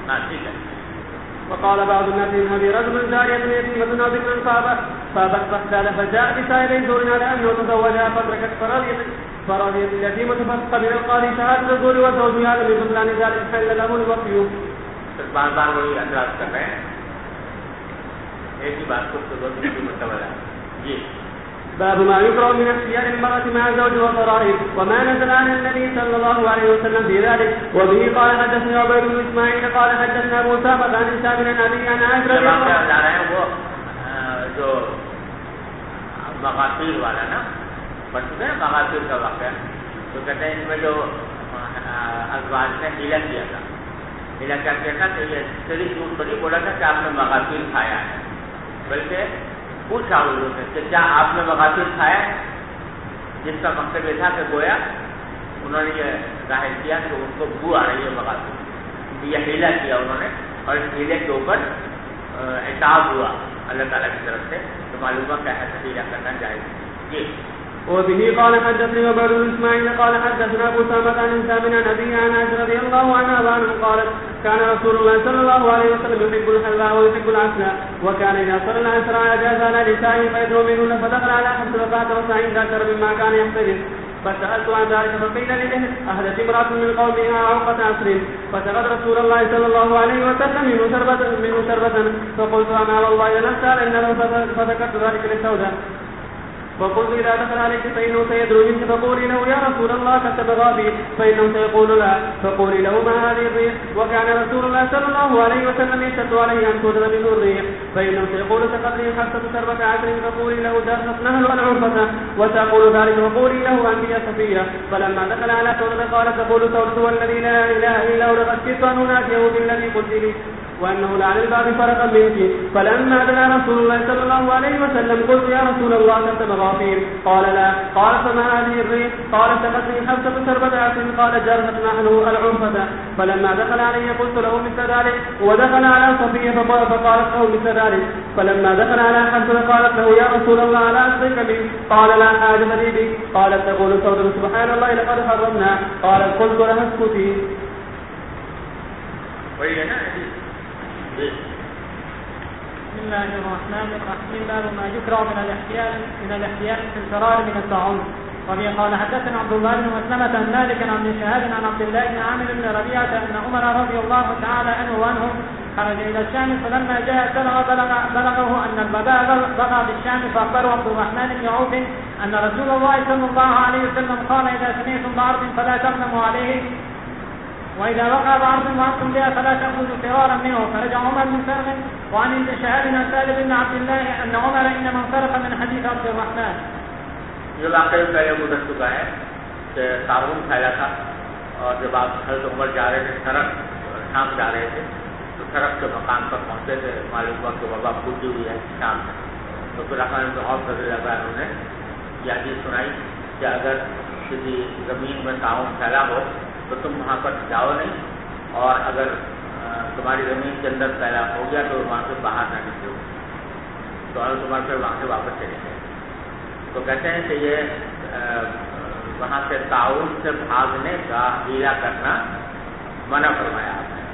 وقال بعض الناس انها برجل زارع يتيمة او ذكر فاختال فجاء بسائل يزور على انه تزوجها فتركت فرضيت اليتيمة فقبل القاضي شهادة الزور والزوج يعلم ببطلان ذلك حل له الوفي. بار بار وہی انداز کر رہے ہیں، ایک ہی بات کو متوجہ ہے. جی. باب ما يكره من اختيار المرأة مع زوج وضرائب وما نزل عن النبي صلى الله عليه وسلم في ذلك. وبه قال حدثنا عبيد بن اسماعيل قال حدثنا ابو سامة عن هشام بن ابي عن عائشة رضي الله عنها. جا رہے ہیں وہ جو مغافیر والا نا پڑھ چکے ہیں، مغافیر کا واقعہ، تو کہتے ہیں ان میں جو ازواج نے ہیلا کیا تھا، ہیلا کیا کیا تھا کہ یہ صرف جھوٹ پر نہیں بولا تھا کہ آپ نے مغافیر کھایا ہے، بلکہ پوچھا حضور سے کہ کیا آپ نے مغافر کھایا، جس کا مقصد یہ تھا کہ گویا انہوں نے یہ ظاہر کیا کہ ان کو بو آ رہی ہے مغافر، یہ ہیلا کیا انہوں نے، اور اس ہیلے کے اوپر عتاب ہوا اللہ تعالیٰ کی طرف سے، تو معلوم ہے کہ ایسا ہیلا کرنا جائز. جی. وبه قال حدثني عبيد بن اسماعيل قال حدثنا ابو سامة عن هشام عن ابي عن عائشة رضي الله عنها وعنه قالت كان رسول الله صلى الله عليه وسلم يحب الحلوى ويحب العسل وكان اذا صلى العصر اجاز على نسائه فيدعو منهن فدخل على حفص فاعترف سعيد ذكر مما كان يحتجز. فسألت عن ذلك فقيل لي أهدت امرأة من قومها عقة عصر فسألت رسول الله صلى الله عليه وسلم منه شربة فقلت أما والله لنسألن له فذكرت ذلك للسوداء فقلت إذا دخل عليك فإنه سيدعو منك فقولي له يا رسول الله كتب غابي فإنه سيقول لا فقولي له ما هذه الريح. وكان رسول الله صلى الله عليه وسلم يشتد عليه أن تودر منه الريح فإنه سيقول تقدري حفصة شربة عسل فقولي له درست نهل العرفة وتقول ذلك وقولي له أنت يا صفية. فلما دخل على سودة قال تقول سودة والذي لا إله إلا هو لقد أن أناديه بالذي قلت لي وأنه لعن الباب فرقا منك. فلما دنا رسول الله صلى الله عليه وسلم قلت يا رسول الله كتب غافير قال لا. قال فما هذه الريح قال سقتني حفصة شربة عسل قال جرت نحن العنفة. فلما دخل علي قلت له مثل ذلك ودخل على صفية فقالت له مثل ذلك. فلما دخل على حفصة قالت له يا رسول الله لا أصدق بك قال لا حاجة لي بك. قالت تقول سودة سبحان الله لقد حرمنا قالت قلت لها اسكتي. بسم الله الرحمن الرحيم. باب ما يكره من الاحتيال في الفرار من الطاعون. وبه قال حدثنا عبد الله بن مسلمة عن مالك عن ابن شهاب عن عبد الله بن عامر بن ربيعة أن عمر رضي الله تعالى عنه خرج إلى الشام فلما جاء بلغه أن الوباء بقى بالشام فأخبره عبد الرحمن بن عوف أن رسول الله صلى الله عليه وسلم قال إذا سمعتم بأرض فلا تقدموا عليه وإذا وقع بأرض وأنتم بها فلا تأخذوا فرارا منه. فرجع عمر بن سلم وعن شهاب بن سالم بن عبد الله أن عمر إنما انصرف من حديث عبد الرحمن. یہ واقعہ پہلے گزر چکا ہے کہ تعاون پھیلا تھا اور جب آپ حضرت عمر جا رہے تھے سڑک شام جا رہے تھے تو سڑک کے مقام پر پہنچے تھے معلوم ہوا کہ وبا پھوٹی ہوئی ہے شام میں. تو پھر رحمان بہت رضی اللہ عنہ نے یہ حدیث سنائی کہ اگر کسی زمین میں تعاون پھیلا ہو تو تم وہاں پر جاؤ نہیں اور اگر تمہاری زمین کے اندر پھیلا ہو گیا تو وہاں سے باہر نہ نکلو. تو حضرت عمر پھر وہاں سے واپس چلے گئے. تو کہتے ہیں کہ یہ وہاں سے تعاون سے بھاگنے کا ہیلا کرنا منع فرمایا آپ نے.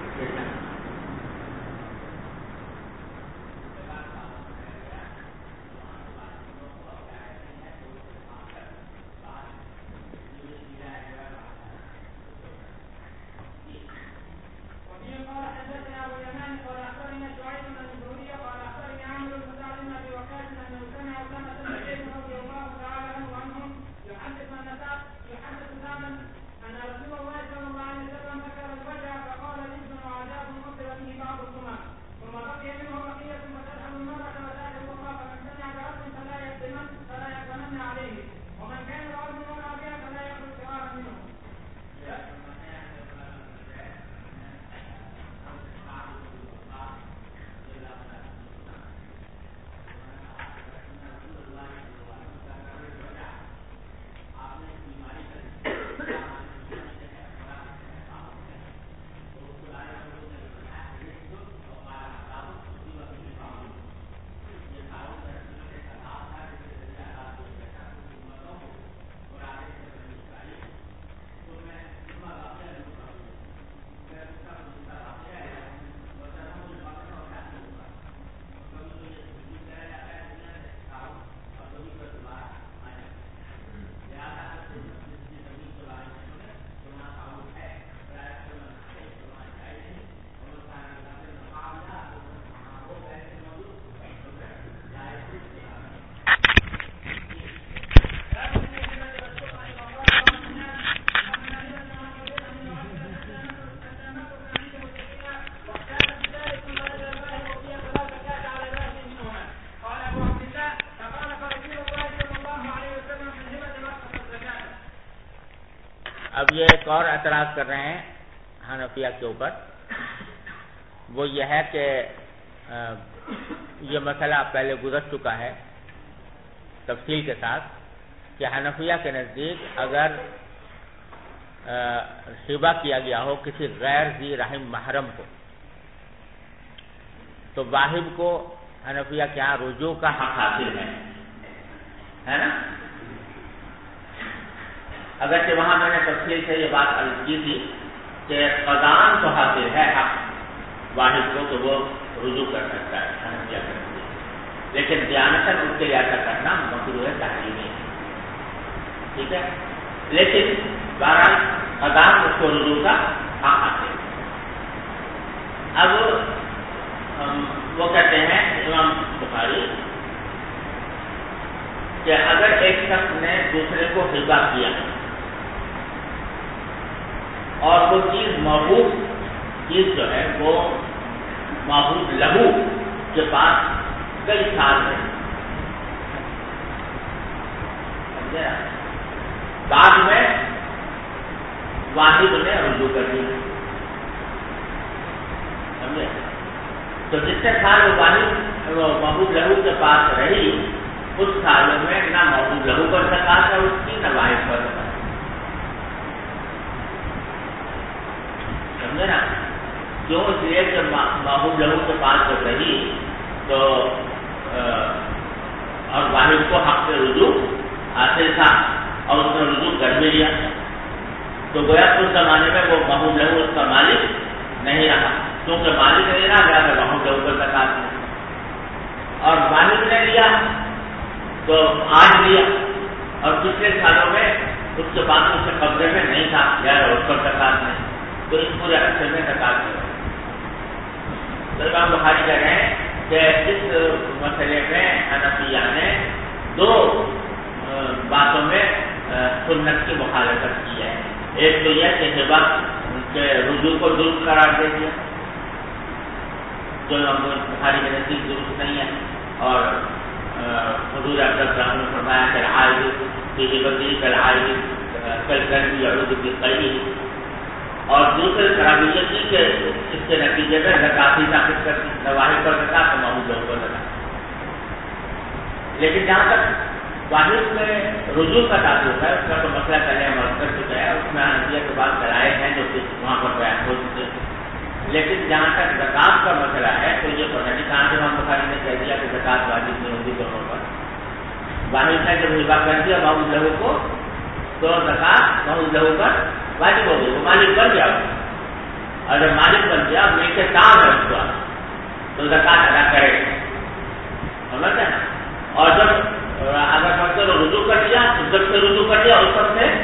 اب یہ ایک اور اعتراض کر رہے ہیں حنفیہ کے اوپر. وہ یہ ہے کہ یہ مسئلہ پہلے گزر چکا ہے تفصیل کے ساتھ کہ حنفیہ کے نزدیک اگر ہبہ کیا گیا ہو کسی غیر ذی رحم محرم کو تو واہب کو حنفیہ کے یہاں رجوع کا حق حاصل ہے نا. اگرچہ وہاں میں نے تفصیل سے یہ بات عرض کی تھی کہ قضاءً تو حاصل ہے حق واحد کو تو وہ رجوع کر سکتا ہے حنفیہ کے نزدیک, لیکن دیانتاً اس کے لیے ایسا کرنا مکروہ تحریمی ہے. ٹھیک ہے, لیکن بہرحال قضاءً اس کو رجوع کا حق حاصل ہے. اب وہ کہتے ہیں امام بخاری کہ اگر ایک شخص نے دوسرے کو ہبہ کیا اور وہ چیز موہوب چیز جو ہے وہ موہوب لہو کے پاس کئی سال ہے, بعد میں واحد نے رجوع کر دیا, سمجھے, تو جتنے سال وہ واحد موہوب لہو کے پاس رہی اس سال میں نہ موہوب لہو پر زکات ہے اس کی نہ واحد پر زکات, سمجھے نا. کیوں؟ اس لیے کہ موہوب لہو کے پاس جب رہی تو اور واحد کو حق سے رجوع حاصل تھا اور اس نے رجوع کر بھی لیا تو گویا اس زمانے میں وہ موہوب لہو اس کا مالک نہیں رہا, کیونکہ مالک نہیں رہا گیا تو موہوب لہو پر زکات ہے, اور مالک نے لیا تو آج لیا اور پچھلے سالوں میں اس کے بعد اس کے قبضے میں نہیں تھا غیر اس پر زکات نہیں, تو اس پورے عرصے میں زکات نہیں. تو امام بخاری کہہ رہے ہیں کہ اس مسئلے میں حنفیہ نے دو سنت کی مخالفت کی ہے. ایک تو یہ کہ ہبہ کے رجوع کو درست قرار دے دیا جو بخاری کے نزدیک درست نہیں ہے, اور حضور اکرم صلی اللہ علیہ وسلم نے فرمایا کہ العائد فی ہبتی کالعائد کالکلب یعود فی قیئہ, اور دوسرے خرابیت کی کہ اس کے نتیجے میں زکات ہی ثابت کرتی نواحد پر زکات اور معمول پر زکات. لیکن جہاں تک واحد میں رجوع کا تعلق ہے اس کا تو مسئلہ پہلے ہم عرض کر چکے ہیں, اس میں حنفیہ کے بعد دلائل ہیں جو کہ وہاں پر بیان ہو چکے ہیں. لیکن جہاں تک زکات کا مسئلہ ہے تو یہ پتہ نہیں کہاں سے امام بخاری نے کہہ دیا کہ زکات واجب نہیں ہوگی دونوں پر. واحد نے جب ہبہ کر دیا معمول لہو کو تو زکات معمول لہو پر واجب ہو گئی, وہ مالک بن گیا, اور جب مالک بن گیا ملک کے کام ہے اس کو تو زکات ادا کرے گا, سمجھتے ہیں. اور جب اگر فرض کرو رجوع کر دیا, جب سے رجوع کر دیا اس وقت سے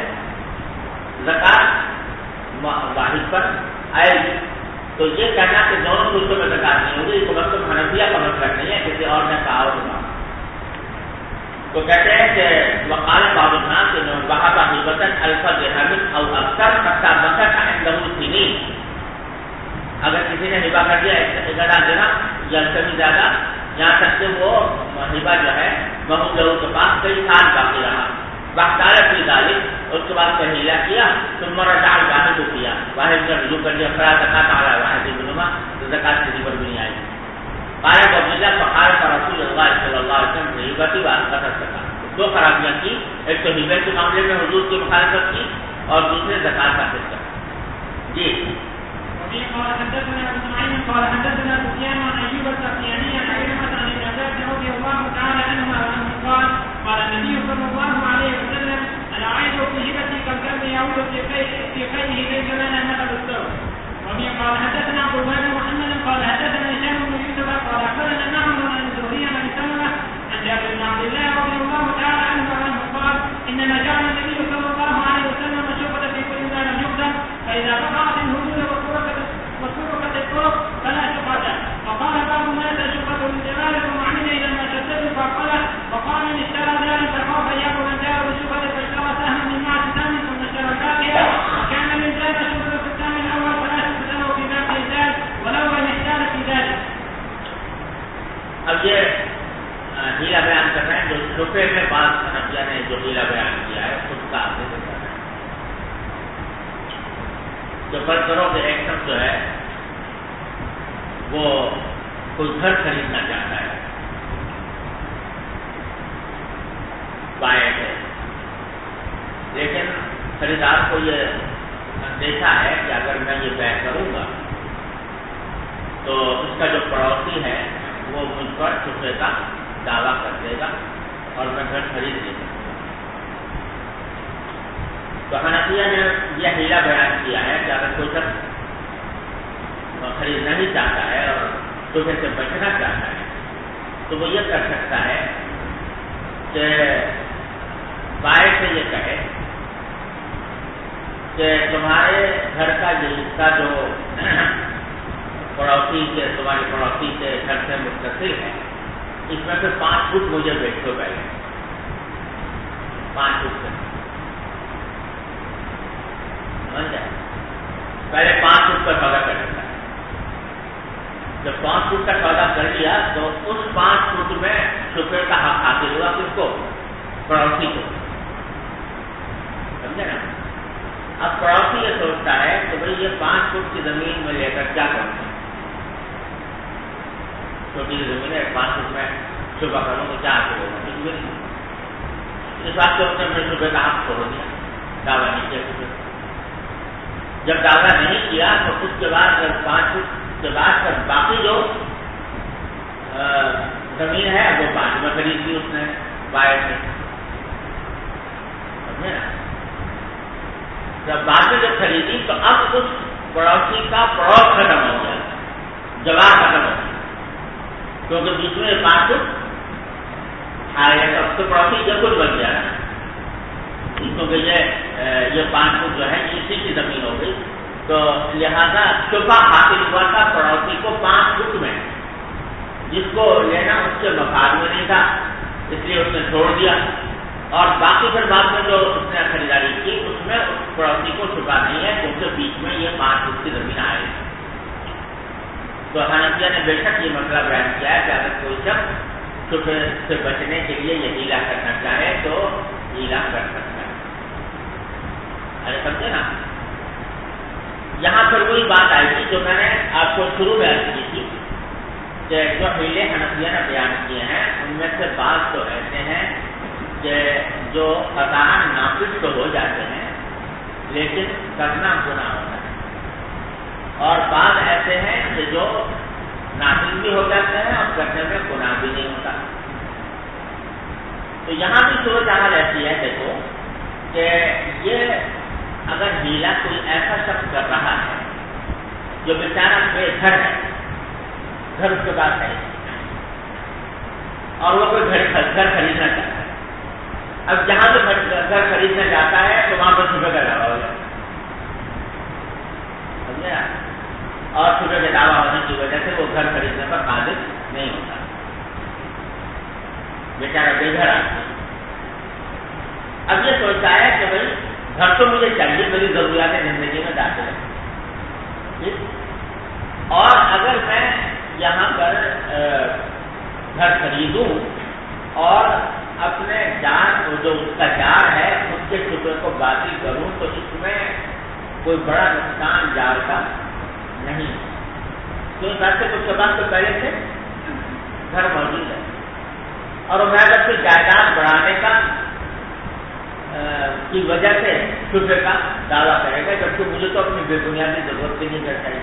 زکات واحد پر آئے گی. تو یہ کہنا کہ دونوں صورتوں میں زکات نہیں ہوگی اس کو مطلب حنفیہ کا مسئلہ نہیں ہے, کسی اور نے کہا ہوگا. تو کہتے ہیں کہ وقال بعض الناس انه وهب هبة الف درهم او اكثر حتى مكث عنده سنين. اگر کسی نے ہبہ کر دیا 1000 درہم یا اس سے بھی زیادہ, یہاں تک کہ وہ ہبہ جو ہے محمود لہو کے پاس کئی سال باقی رہا. بختار فی ذلک, اس کے بعد کہیلا کیا, ثم رجع الواحد کیا, واحد نے رجوع کر دیا, فلا زکات علی واحد منہما, تو زکات کسی پر بھی نہیں آئی. قال عبداللہ فقال رسول اللہ صلی اللہ علیہ وسلم ہبتی واسطہ زکات. دو خرابیاں کی, ایک تو ہبے کے معاملے میں حضور کی مخالفت کی اور دوسرے زکات کا فیصلہ. جی قال حدثنا ابو اسماعيل قال حدثنا سفيان عن ايوب السختياني عن عكرمة عن ابن عباس رضي الله تعالى عنهما قال قال النبي صلى الله عليه وسلم العائد في هبتي كالكلب يعود في قيده ليس لنا مثل السوء. وفي قال حدثنا ابو بكر محمد قال حدثنا هشام بن يوسف قال اخبرنا معمر عن الزهري عن سلمة عن جابر بن عبد الله رضي الله تعالى عنه قال انما جعل النبي صلى الله عليه وسلم شفة في كل ما لم يقدم, فاذا وقعت الهدود وسرقت الطرق فلا شفة. وقال بعض الناس شفة للجلال ومعنى الى ما شدد فقال وقال ان اشترى دارا فخاف ياكل الدار بشفة فاشترى سهما من معه ثمن ثم اشترى باقيا, وكان للجار شفة في الثمن الاول فلا شفة له في باقي الدار ولو ان احتال في ذلك. اب یہ ہیلا بیان کر رہے ہیں جو شفے میں بعض حنفیہ نے جو ہیلا بیان کیا ہے اس کا آپ سے کر رہے ہیں. تو فرض کرو کہ ایک شخص جو ہے وہ کوئی گھر خریدنا چاہتا ہے بائیں سے, لیکن خریدار کو یہ اندیشہ ہے کہ اگر میں یہ بیع کروں گا تو اس کا جو پڑوسی ہے وہ مجھ پر شفے کا دعویٰ کر دے گا اور میں گھر خرید نہیں سکوں گا. تو حنفیہ نے یہ ہیلا بیان کیا ہے کہ اگر کوئی شخص خریدنا ہی چاہتا ہے اور شفے سے بچنا چاہتا ہے تو وہ یہ کر سکتا ہے کہ بائیں سے یہ کہے کہ تمہارے گھر کا یہ حصہ جو پڑوسی کے تمہارے پڑوسی کے گھر سے متصل ہے اس میں سے 5 فٹ مجھے بیچ دو پہلے, 5 فٹ سے سمجھ جائے, پہلے 5 فٹ کا سودا کر لیتا ہے. جب 5 فٹ کا سودا کر لیا تو اس 5 فٹ میں شفے کا حق حاصل ہوا کس کو, پڑوسی کو, سمجھے نا. اب پڑوسی یہ سوچتا ہے کہ بھائی یہ 5 فٹ کی زمین میں لے کر کیا کروں گا, چھوٹی زمین ہے 5 فٹ میں شبہ کروں تو کیا حاصل ہوگا, کچھ بھی نہیں. اس بات سے اس نے شبے کا حق چھوڑ دیا, دعویٰ نہیں کیا شبے. جب دعویٰ نہیں کیا تو اس کے بعد جب 5 فٹ کے بعد پھر باقی جو زمین ہے وہ 5 میں خرید لی اس نے باہر سے, سمجھے نا. جب بعد میں جب خریدی تو اب اس پڑوسی کا پڑوس ختم ہو گیا, جواب ختم ہو گیا, کیونکہ بیچ میں 5 فٹ آ گیا تو اب تو پڑوسی یہ کچھ بن گیا نا, کیونکہ یہ 5 فٹ جو ہے اسی کی زمین ہو گئی. تو لہذا شبہ حاصل ہوا تھا پڑوسی کو 5 فٹ میں, جس کو لینا اس کے مفاد میں نہیں تھا, اس لیے اس نے چھوڑ دیا اور باقی پھر بعد میں جو اس نے خریداری کی اس میں اس پڑوسی کو چھپا نہیں ہے کیونکہ بیچ میں یہ 5 فٹ کی زمین آئے گی. تو حنفیہ نے بے شک یہ مسئلہ بیان کیا ہے کہ اگر کوئی شخص چھپے سے بچنے کے لیے یہ ہیلا کرنا چاہے تو ہیلا کر سکتا ہے. ارے سمجھے نا. یہاں پر وہی بات آئی تھی جو میں نے آپ کو شروع میں عرض کی تھی کہ جو ہیلے حنفیہ نے بیان کیے ہیں ان میں سے بعض تو ایسے ہیں کہ جو قطعاً نافذ تو ہو جاتے ہیں لیکن کرنا گناہ ہوتا ہے، اور بعض ایسے ہیں کہ جو نافذ بھی ہو جاتے ہیں اور کرنے میں گناہ بھی نہیں ہوتا. تو یہاں بھی صورت حال ایسی ہے دیکھو کہ یہ اگر ہیلا کوئی ایسا شخص کر رہا ہے جو بیچارہ بے گھر ہے، گھر اس کے پاس ہے اور وہ کوئی گھر خریدنا چاہتا ہے. اب جہاں سے گھر خریدنا چاہتا ہے تو وہاں پر چھپے کا دعویٰ ہو جائے، سمجھے نا. اور چھپے کے دعویٰ ہونے کی وجہ سے وہ گھر خریدنے پر قادر نہیں ہوتا، بیچارہ بے گھر آدمی. اب یہ سوچتا ہے کہ بھائی گھر تو مجھے چاہیے، میری ضروریات زندگی میں داخل ہے، اور اگر میں یہاں پر گھر خریدوں اور اپنے جار جو اس کا جار ہے اس کے ٹکڑے کو باطل کروں تو اس میں کوئی بڑا نقصان جار کا نہیں. تو اس بات سے کچھ سبق تو پہلے سے گھر موجود ہے، اور میں اگر پھر جائیداد بڑھانے کا کی وجہ سے چھپے کا دعویٰ کرے گا جبکہ مجھے تو اپنی بے بنیادی ضرورت بھی نہیں چاہیے.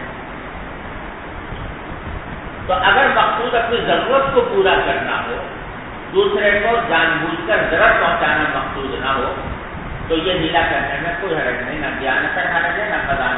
تو اگر مقصود اپنی ضرورت کو پورا کرنا ہو، دوسرے کو جان بوجھ کر ضرر پہنچانا مقصود نہ ہو تو یہ ہیلا کرنے میں کوئی حرج نہیں، نہ دیانت کا حرج ہے نہ خزان.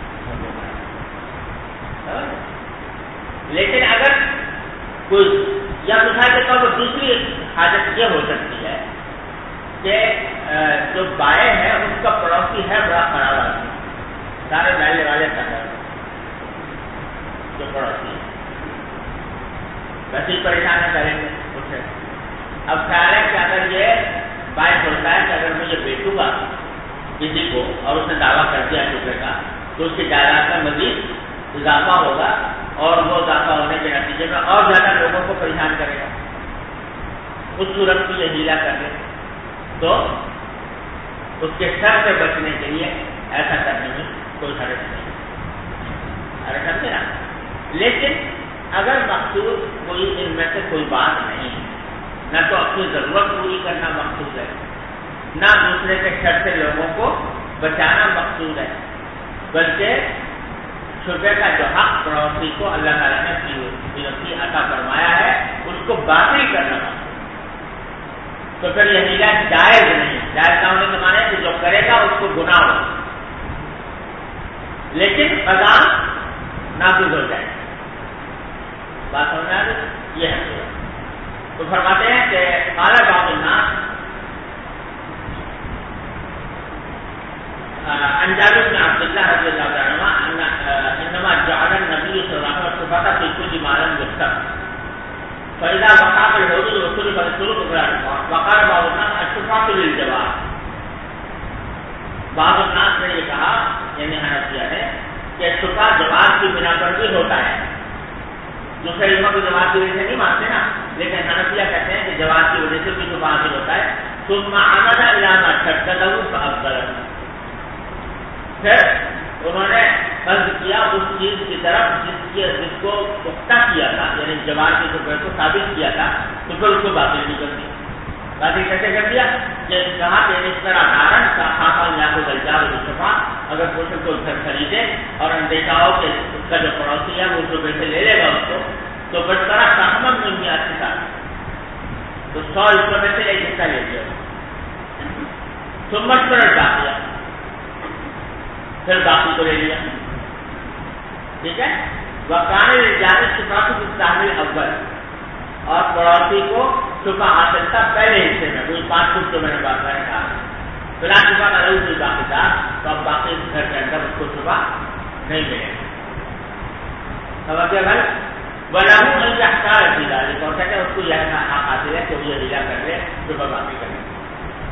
لیکن اگر کوئی یا مثال کے طور پر دوسری حاجت یہ ہو سکتی ہے کہ جو بائیں ہے اس کا پڑوسی ہے بڑا خراب آدمی، سارے محلے والے کر رہے ہیں جو پڑوسی ہے ویسے ہی پریشان کریں گے اسے. اب خیال ہے کہ اگر یہ بائیں سوچتا ہے کہ اگر میں یہ بیچوں گا کسی کو اور اس نے دعویٰ کر دیا چھپے کا تو اس کی جائیداد میں مزید اضافہ ہوگا اور وہ اضافہ ہونے کے نتیجے میں اور زیادہ لوگوں کو پریشان کرے گا. اس صورت میں یہ ہیلا کر لے تو اس کے شر سے بچنے کے لیے ایسا کرنے میں کوئی حرج نہیں. ارے سمجھے نا. لیکن اگر مقصود کوئی ان میں سے کوئی بات نہیں ہے، نہ تو اپنی ضرورت پوری کرنا مقصود ہے نہ دوسرے کے شر سے لوگوں کو بچانا مقصود ہے، بلکہ چھپے کا جو حق پڑوسی کو اللہ تعالیٰ نے کی عطا فرمایا ہے اس کو باطل کرنا مقصود. تو پھر یہ ہیلا جائز نہیں. جائز نہ ہونے کے معنی ہے کہ جو کرے گا اس کو گناہ ہوگا لیکن قضا نافذ ہو جائے. بات سمجھ آ رہی؟ یہ ہے. تو فرماتے ہیں کہ قال بعض الناس عن جابر بن عبد الله رضي الله عنهما انما جعل النبي صلى الله عليه وسلم صفات في كل ما لم يكتب فاذا وقع الحدود الرسول فالرسول وقال بعض الناس الشفاعة للجواب. بعض الناس نے یہ کہا یعنی حنفیہ نے کہ شفاع جواز کی بنا پر بھی ہوتا ہے. دوسرے علماء کو جواز کی وجہ سے نہیں مانتے نا، لیکن حنفیہ کہتے ہیں کہ جواز کی وجہ سے بھی شفاع حاصل ہوتا ہے. ثم عمد الى ما شدده فافضل. پھر انہوں نے قصد کیا اس چیز کی طرف جس کو پختہ کیا تھا یعنی جواز کے شبہ کو ثابت کیا تھا تو پھر اس کو باطل نہیں کر دیا. باطل کیسے کر دیا کہ کہا کہ اس طرح دارن کا خاصا یا کو دلجار شفا اگر کوئی کو گھر خریدے اور اندیشہ ہو کہ اس کا جو پڑوسی ہے وہ اس روپئے سے لے لے گا اس کو تو بس طرح کامن ممیات کے ساتھ تو 100 اس میں سے ایک حصہ لے لیا سمت پر باقی پھر باقی کو لے لیا. ٹھیک ہے. وقان جاری شفا کو مستحمل اول اور پڑوسی کو شفا حاصل تھا پہلے حصے میں کوئی 5 فٹ جو میں نے بات میں نے کہا بلا شفا کا رہی کوئی باقی تھا تو اب باقی گھر کے اندر اس کو شفا نہیں ملے گا. سمجھ گیا بھائی. بلاؤں نہیں اختیار رکھی جا رہی اور کہتے ہیں اس کو یہ حق حاصل ہے کہ وہ یہ ہیلا کر لے شفا باقی کر لے.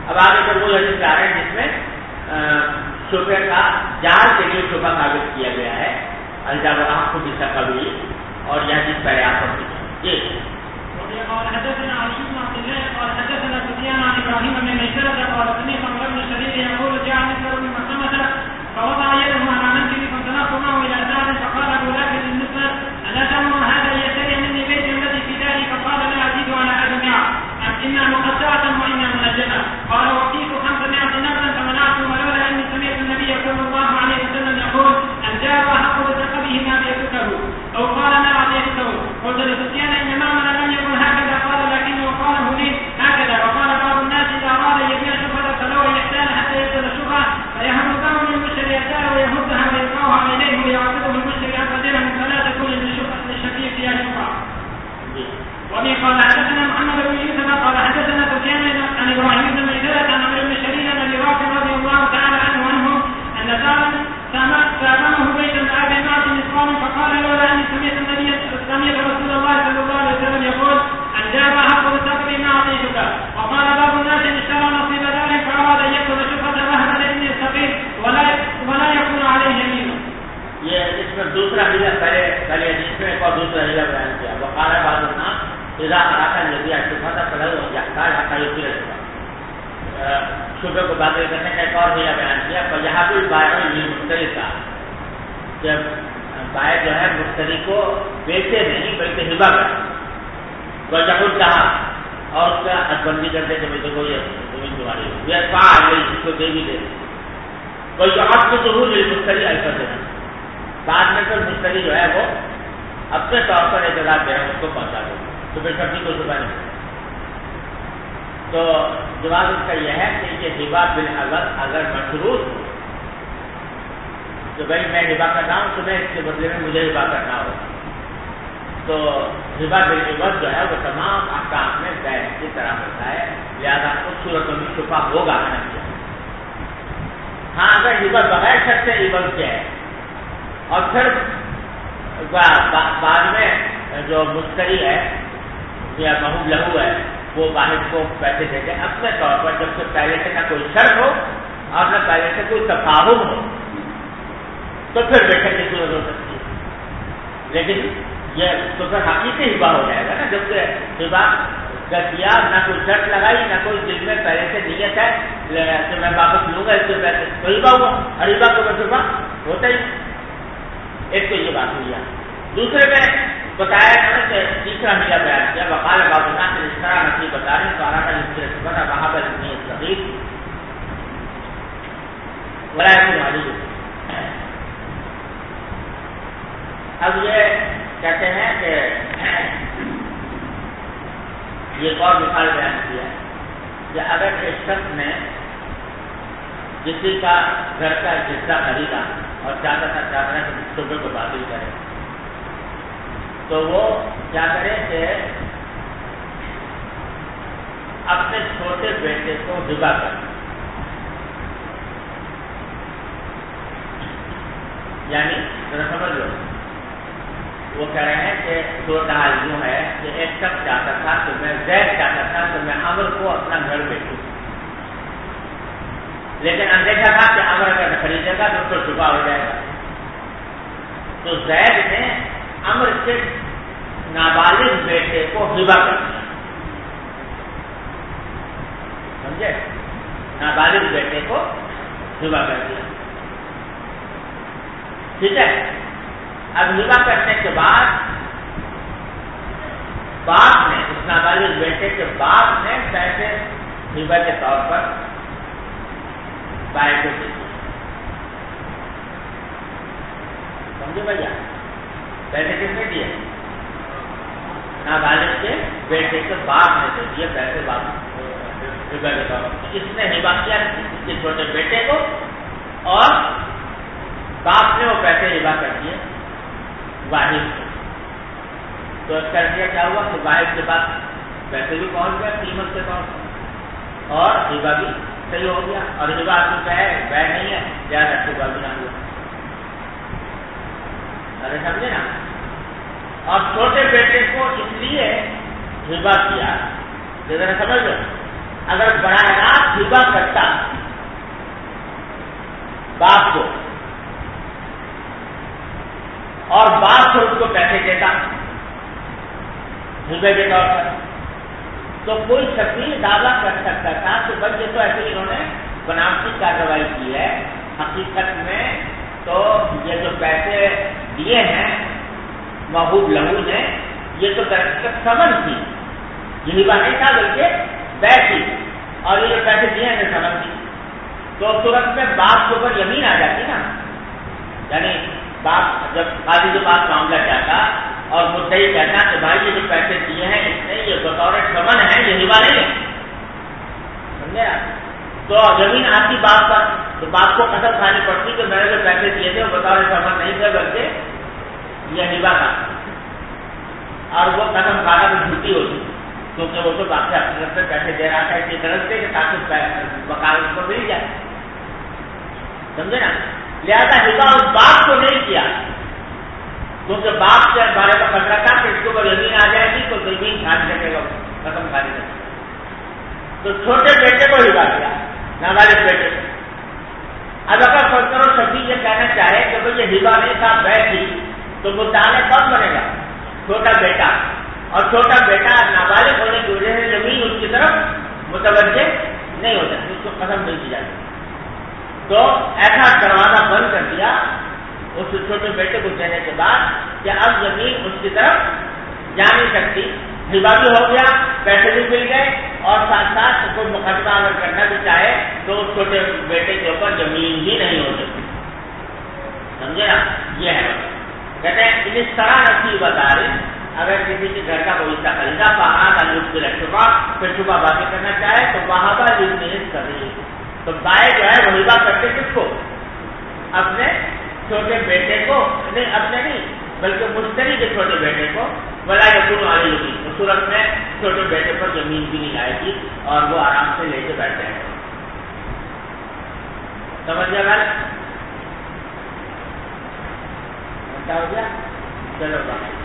اب آگے پھر وہ حدیث آ رہے ہیں جس میں شبہ کا جال کے لیے شبہ ثابت کیا گیا ہے الجاب خود اس کا قبول اور یہ حدیث پہلے آپ پڑھ لیجیے. قال حدثنا علي بن عبد الله قال حدثنا سفيان عن ابراهيم بن ميسرة قال سمعت عمرو بن شريك يقول جاء مسعر بن مسلمة فوضع يده على منكبي فانطلقت معه الى سعد فقال ابو لهب للمسلم الا تامر هذا يشتري مني بيت الذي في داري فقال لا ازيد على اجمع انا مقطعة وانا منجمة قال وفيت 500 نفسا فمنعت ولولا اني سمعت النبي صلى الله عليه وسلم يقول الجار احق بثقبه ما بيتكه او قال ما اعطيته قلت لسفيان ان معمر لم يكن هكذا قال لكنه قاله لي هكذا وقال بعض الناس اذا اراد يبيع شفرة فلو يحتال حتى يبذل شفرة فيهم له للمشتري الدار ويهدها ويلقاها اليه ويعطيه المشتري عقد درهم فلا تكون للشفيع فيها شفرة. وبه قال حدثنا محمد بن يوسف قال حدثنا سفيان عن ابراهيم بن ميسرة عن عمرو بن شريك عن ابي رافع رضي الله تعالى عنه ان سعدا سامه بيتا بأبي معص مسقام فقال لولا اني سمعت رسول الله صلى الله عليه وسلم يقول الجار احق بالثقب ما اعطيتك. وقال بعض الناس ان اشترى نصيب دار فاراد ان يكتب شفرة وهب لابن الثقيل ولا يكون عليه يمين. یہ اس میں دوسرا حیلہ پہلے حدیث میں ایک اور دوسرا حیلہ بیان کیا. وقال بعض الناس اذا اراد ان يبيع شفرة فله يحتاج حتى يبذل شفرة. شبہ کو باطل کرنے کا ایک اور حیلہ بیان کیا. فیہاں بھی بائع للمشتری کا جب بائع جو ہے مشتری کو بیچے نہیں بلکہ ہبہ کرے وجہ کہا اور اس کا حد بندی کر دے کہ مجھے کو یہ زمین تمہاری ہو یہ پا گئی اس کو دے بھی دے کوئی آپ کو ضرور مشتری ایسا دینا بعد میں پھر مشتری جو ہے وہ اپنے طور پر اعتراض دے رہا ہے اس کو پہنچا دے تو بے شرطی کو صبح نہیں. تو جواب اس کا یہ ہے کہ یہ ہبہ بالعوض اگر مشروط ہو تو بھائی میں ہبہ کرنا ہوں تمہیں اس کے بدلے میں مجھے ہبہ کرنا ہو تو ہبہ بالعوض جو ہے وہ تمام احکام میں بیع کی طرح ہوتا ہے. لہٰذا اس صورتوں میں شفا ہوگا نہیں. ہاں اگر ہبہ بغیر شرط سے عوض کے ہے اور پھر بعد میں جو مشتری ہے یا محب لہو ہے وہ واحد کو پیسے دے کے اپنے طور پر جب سے پہلے سے نہ کوئی شرط ہو اور نہ پہلے سے کوئی تفاہم ہو تو پھر بیٹھے کی صورت ہو سکتی ہے. لیکن یہ تو پھر حقیقی ہبہ ہو جائے گا نا جب سے ہبہ کیا نہ کوئی شرط لگائی نہ کوئی دل میں پہلے سے نیت ہے کہ میں واپس لوں گا اس کے پیسے تو ہبہ ہوا اور ہبہ کو بس ہبہ ہوتا ہی. ایک تو یہ بات ہوئی ہے. دوسرے میں بتایا گیا کہ تیسرا میرا بیان کیا وقال بابنا سے اس طرح نصیب بتا رہے سارا کا اس طرح بنا وہاں پر اتنی صحیح ولایت والی. اب یہ کہتے ہیں کہ یہ اور مثال بیان کیا ہے کہ اگر ایک شخص نے کسی کا گھر کا حصہ خریدا اور چاہتا تھا کہ شعبے کو باطل کرے تو وہ کیا کرے کہ اپنے چھوٹے بیٹے کو ہبہ کرے یعنی ذرا سمجھ لو وہ کہہ رہے ہیں کہ صورت حال یوں ہے کہ ایک شخص چاہتا تھا کہ میں زید چاہتا تھا کہ میں عمر کو اپنا گھر بیچوں لیکن اندیشہ تھا کہ عمر اگر خریدے گا تو اس کو شبہ ہو جائے گا. تو زید نے عمر کے نابالغ بیٹے کو ہبہ کر دیا. سمجھے نابالغ بیٹے کو ہبہ کر دیا. ٹھیک ہے. اب ہبہ کرنے کے بعد باپ نے اس نابالغ بیٹے کے باپ نے پیسے ہبہ کے طور پر بائع کو دے دیا. سمجھے بھیا پیسے کس نے دیے نابالغ کے بیٹے کے باپ نے دے دیے پیسے باپ ہبہ کے طور پر. اس نے ہبہ کیا اس کے چھوٹے بیٹے کو اور باپ نے وہ پیسے ہبہ کر دیے واحد کو. تو اس کا نتیجہ کیا ہوا کہ واحد کے پاس پیسے بھی پہنچ گئے قیمت سے پہنچ اور ہبہ بھی صحیح ہو گیا. اور ہبہ آپ کو ہے بیع نہیں ہے یار ہبہ بھی نہ ہوا. ارے سمجھے نا. اور چھوٹے بیٹے کو اس لیے ہبہ کیا ذرا سمجھ لو اگر براہ راست ہبہ کرتا باپ کو اور باپ سے اس کو پیسے دیتا ہبے کے طور پر، تو کوئی شخص دعویٰ کر سکتا تھا کہ بس یہ تو ایسے انہوں نے بناوٹی کارروائی کی ہے، حقیقت میں تو یہ جو پیسے دیے ہیں محبوب لہو نے یہ تو درخت سمن تھی، یہ ہبہ نہیں تھا بلکہ بے تھی، اور یہ جو پیسے دیے ہیں یہ سمن تھی، تو ترنت میں باپ کے اوپر یمین آ جاتی نا، یعنی باپ جب قاضی کے پاس معاملہ جاتا اور مدعی کہتا کہ بھائی یہ جو پیسے دیے ہیں اس نے یہ بطور سمن ہے، یہ ہبہ نہیں ہے، سمجھے آپ؟ تو زمین آتی باپ پر، تو باپ کو قسم کھانی پڑتی کہ میں نے جو پیسے دیے تھے وہ بطور سمن نہیں تھے بلکہ یہ ہبہ تھا، اور وہ قسم کھانا بھی جھوٹی ہوتی کیونکہ وہ تو باپ سے اپنی طرف سے پیسے دے رہا تھا اسی طرح سے کہ تاکہ وکالت اس کو مل جائے، سمجھے نا؟ لہٰذا ہبہ اس باپ کو نہیں کیا کیونکہ باپ کے بارے میں خطرہ تھا کہ اس کے اوپر زمین آ جائے گی تو زمین کھان سکے گا، ختم کھانی سکے، تو چھوٹے بیٹے کو ہبہ کیا، نابالغ بیٹے کو۔ اب اگر فکر و شفیع یہ کہنا چاہے کہ بھائی یہ ہبہ نہیں تھا بے تھی تو مدعا کون بنے گا؟ چھوٹا بیٹا، اور چھوٹا بیٹا نابالغ ہونے کی وجہ سے زمین اس کی طرف متوجہ نہیں ہو سکتی، اس کو قسم نہیں دی جاتی، تو ایسا دروازہ بند کر دیا اس چھوٹے بیٹے کو دینے کے بعد کہ اب زمین اس کی طرف جا نہیں سکتی، ہبہ بھی ہو گیا، پیسے بھی مل گئے، اور ساتھ ساتھ کوئی مقدمہ اگر کرنا بھی چاہے تو اس چھوٹے بیٹے کے اوپر زمین بھی نہیں ہو سکتی، سمجھے نا؟ یہ ہے کہتے ہیں اس طرح نفی بتا رہے، اگر کسی کے گھر کا کوئی حصہ خریدا فہاد الفل شبہ، پھر شبہ باقی کرنا چاہے تو وہابہ للمہر کر رہی ہے، تو بائیں جو ہے وہ ہبہ کرتے کس کو؟ اپنے چھوٹے بیٹے کو، نہیں اپنے نہیں بلکہ مشتری کے چھوٹے بیٹے کو، ولا یکون علیہ یمین، اس صورت میں چھوٹے بیٹے پر زمین بھی نہیں آئے گی اور وہ آرام سے لے کے بیٹھ جائے گا، سمجھ گیا بھائی؟ کیا ہو گیا؟ چلو بھائی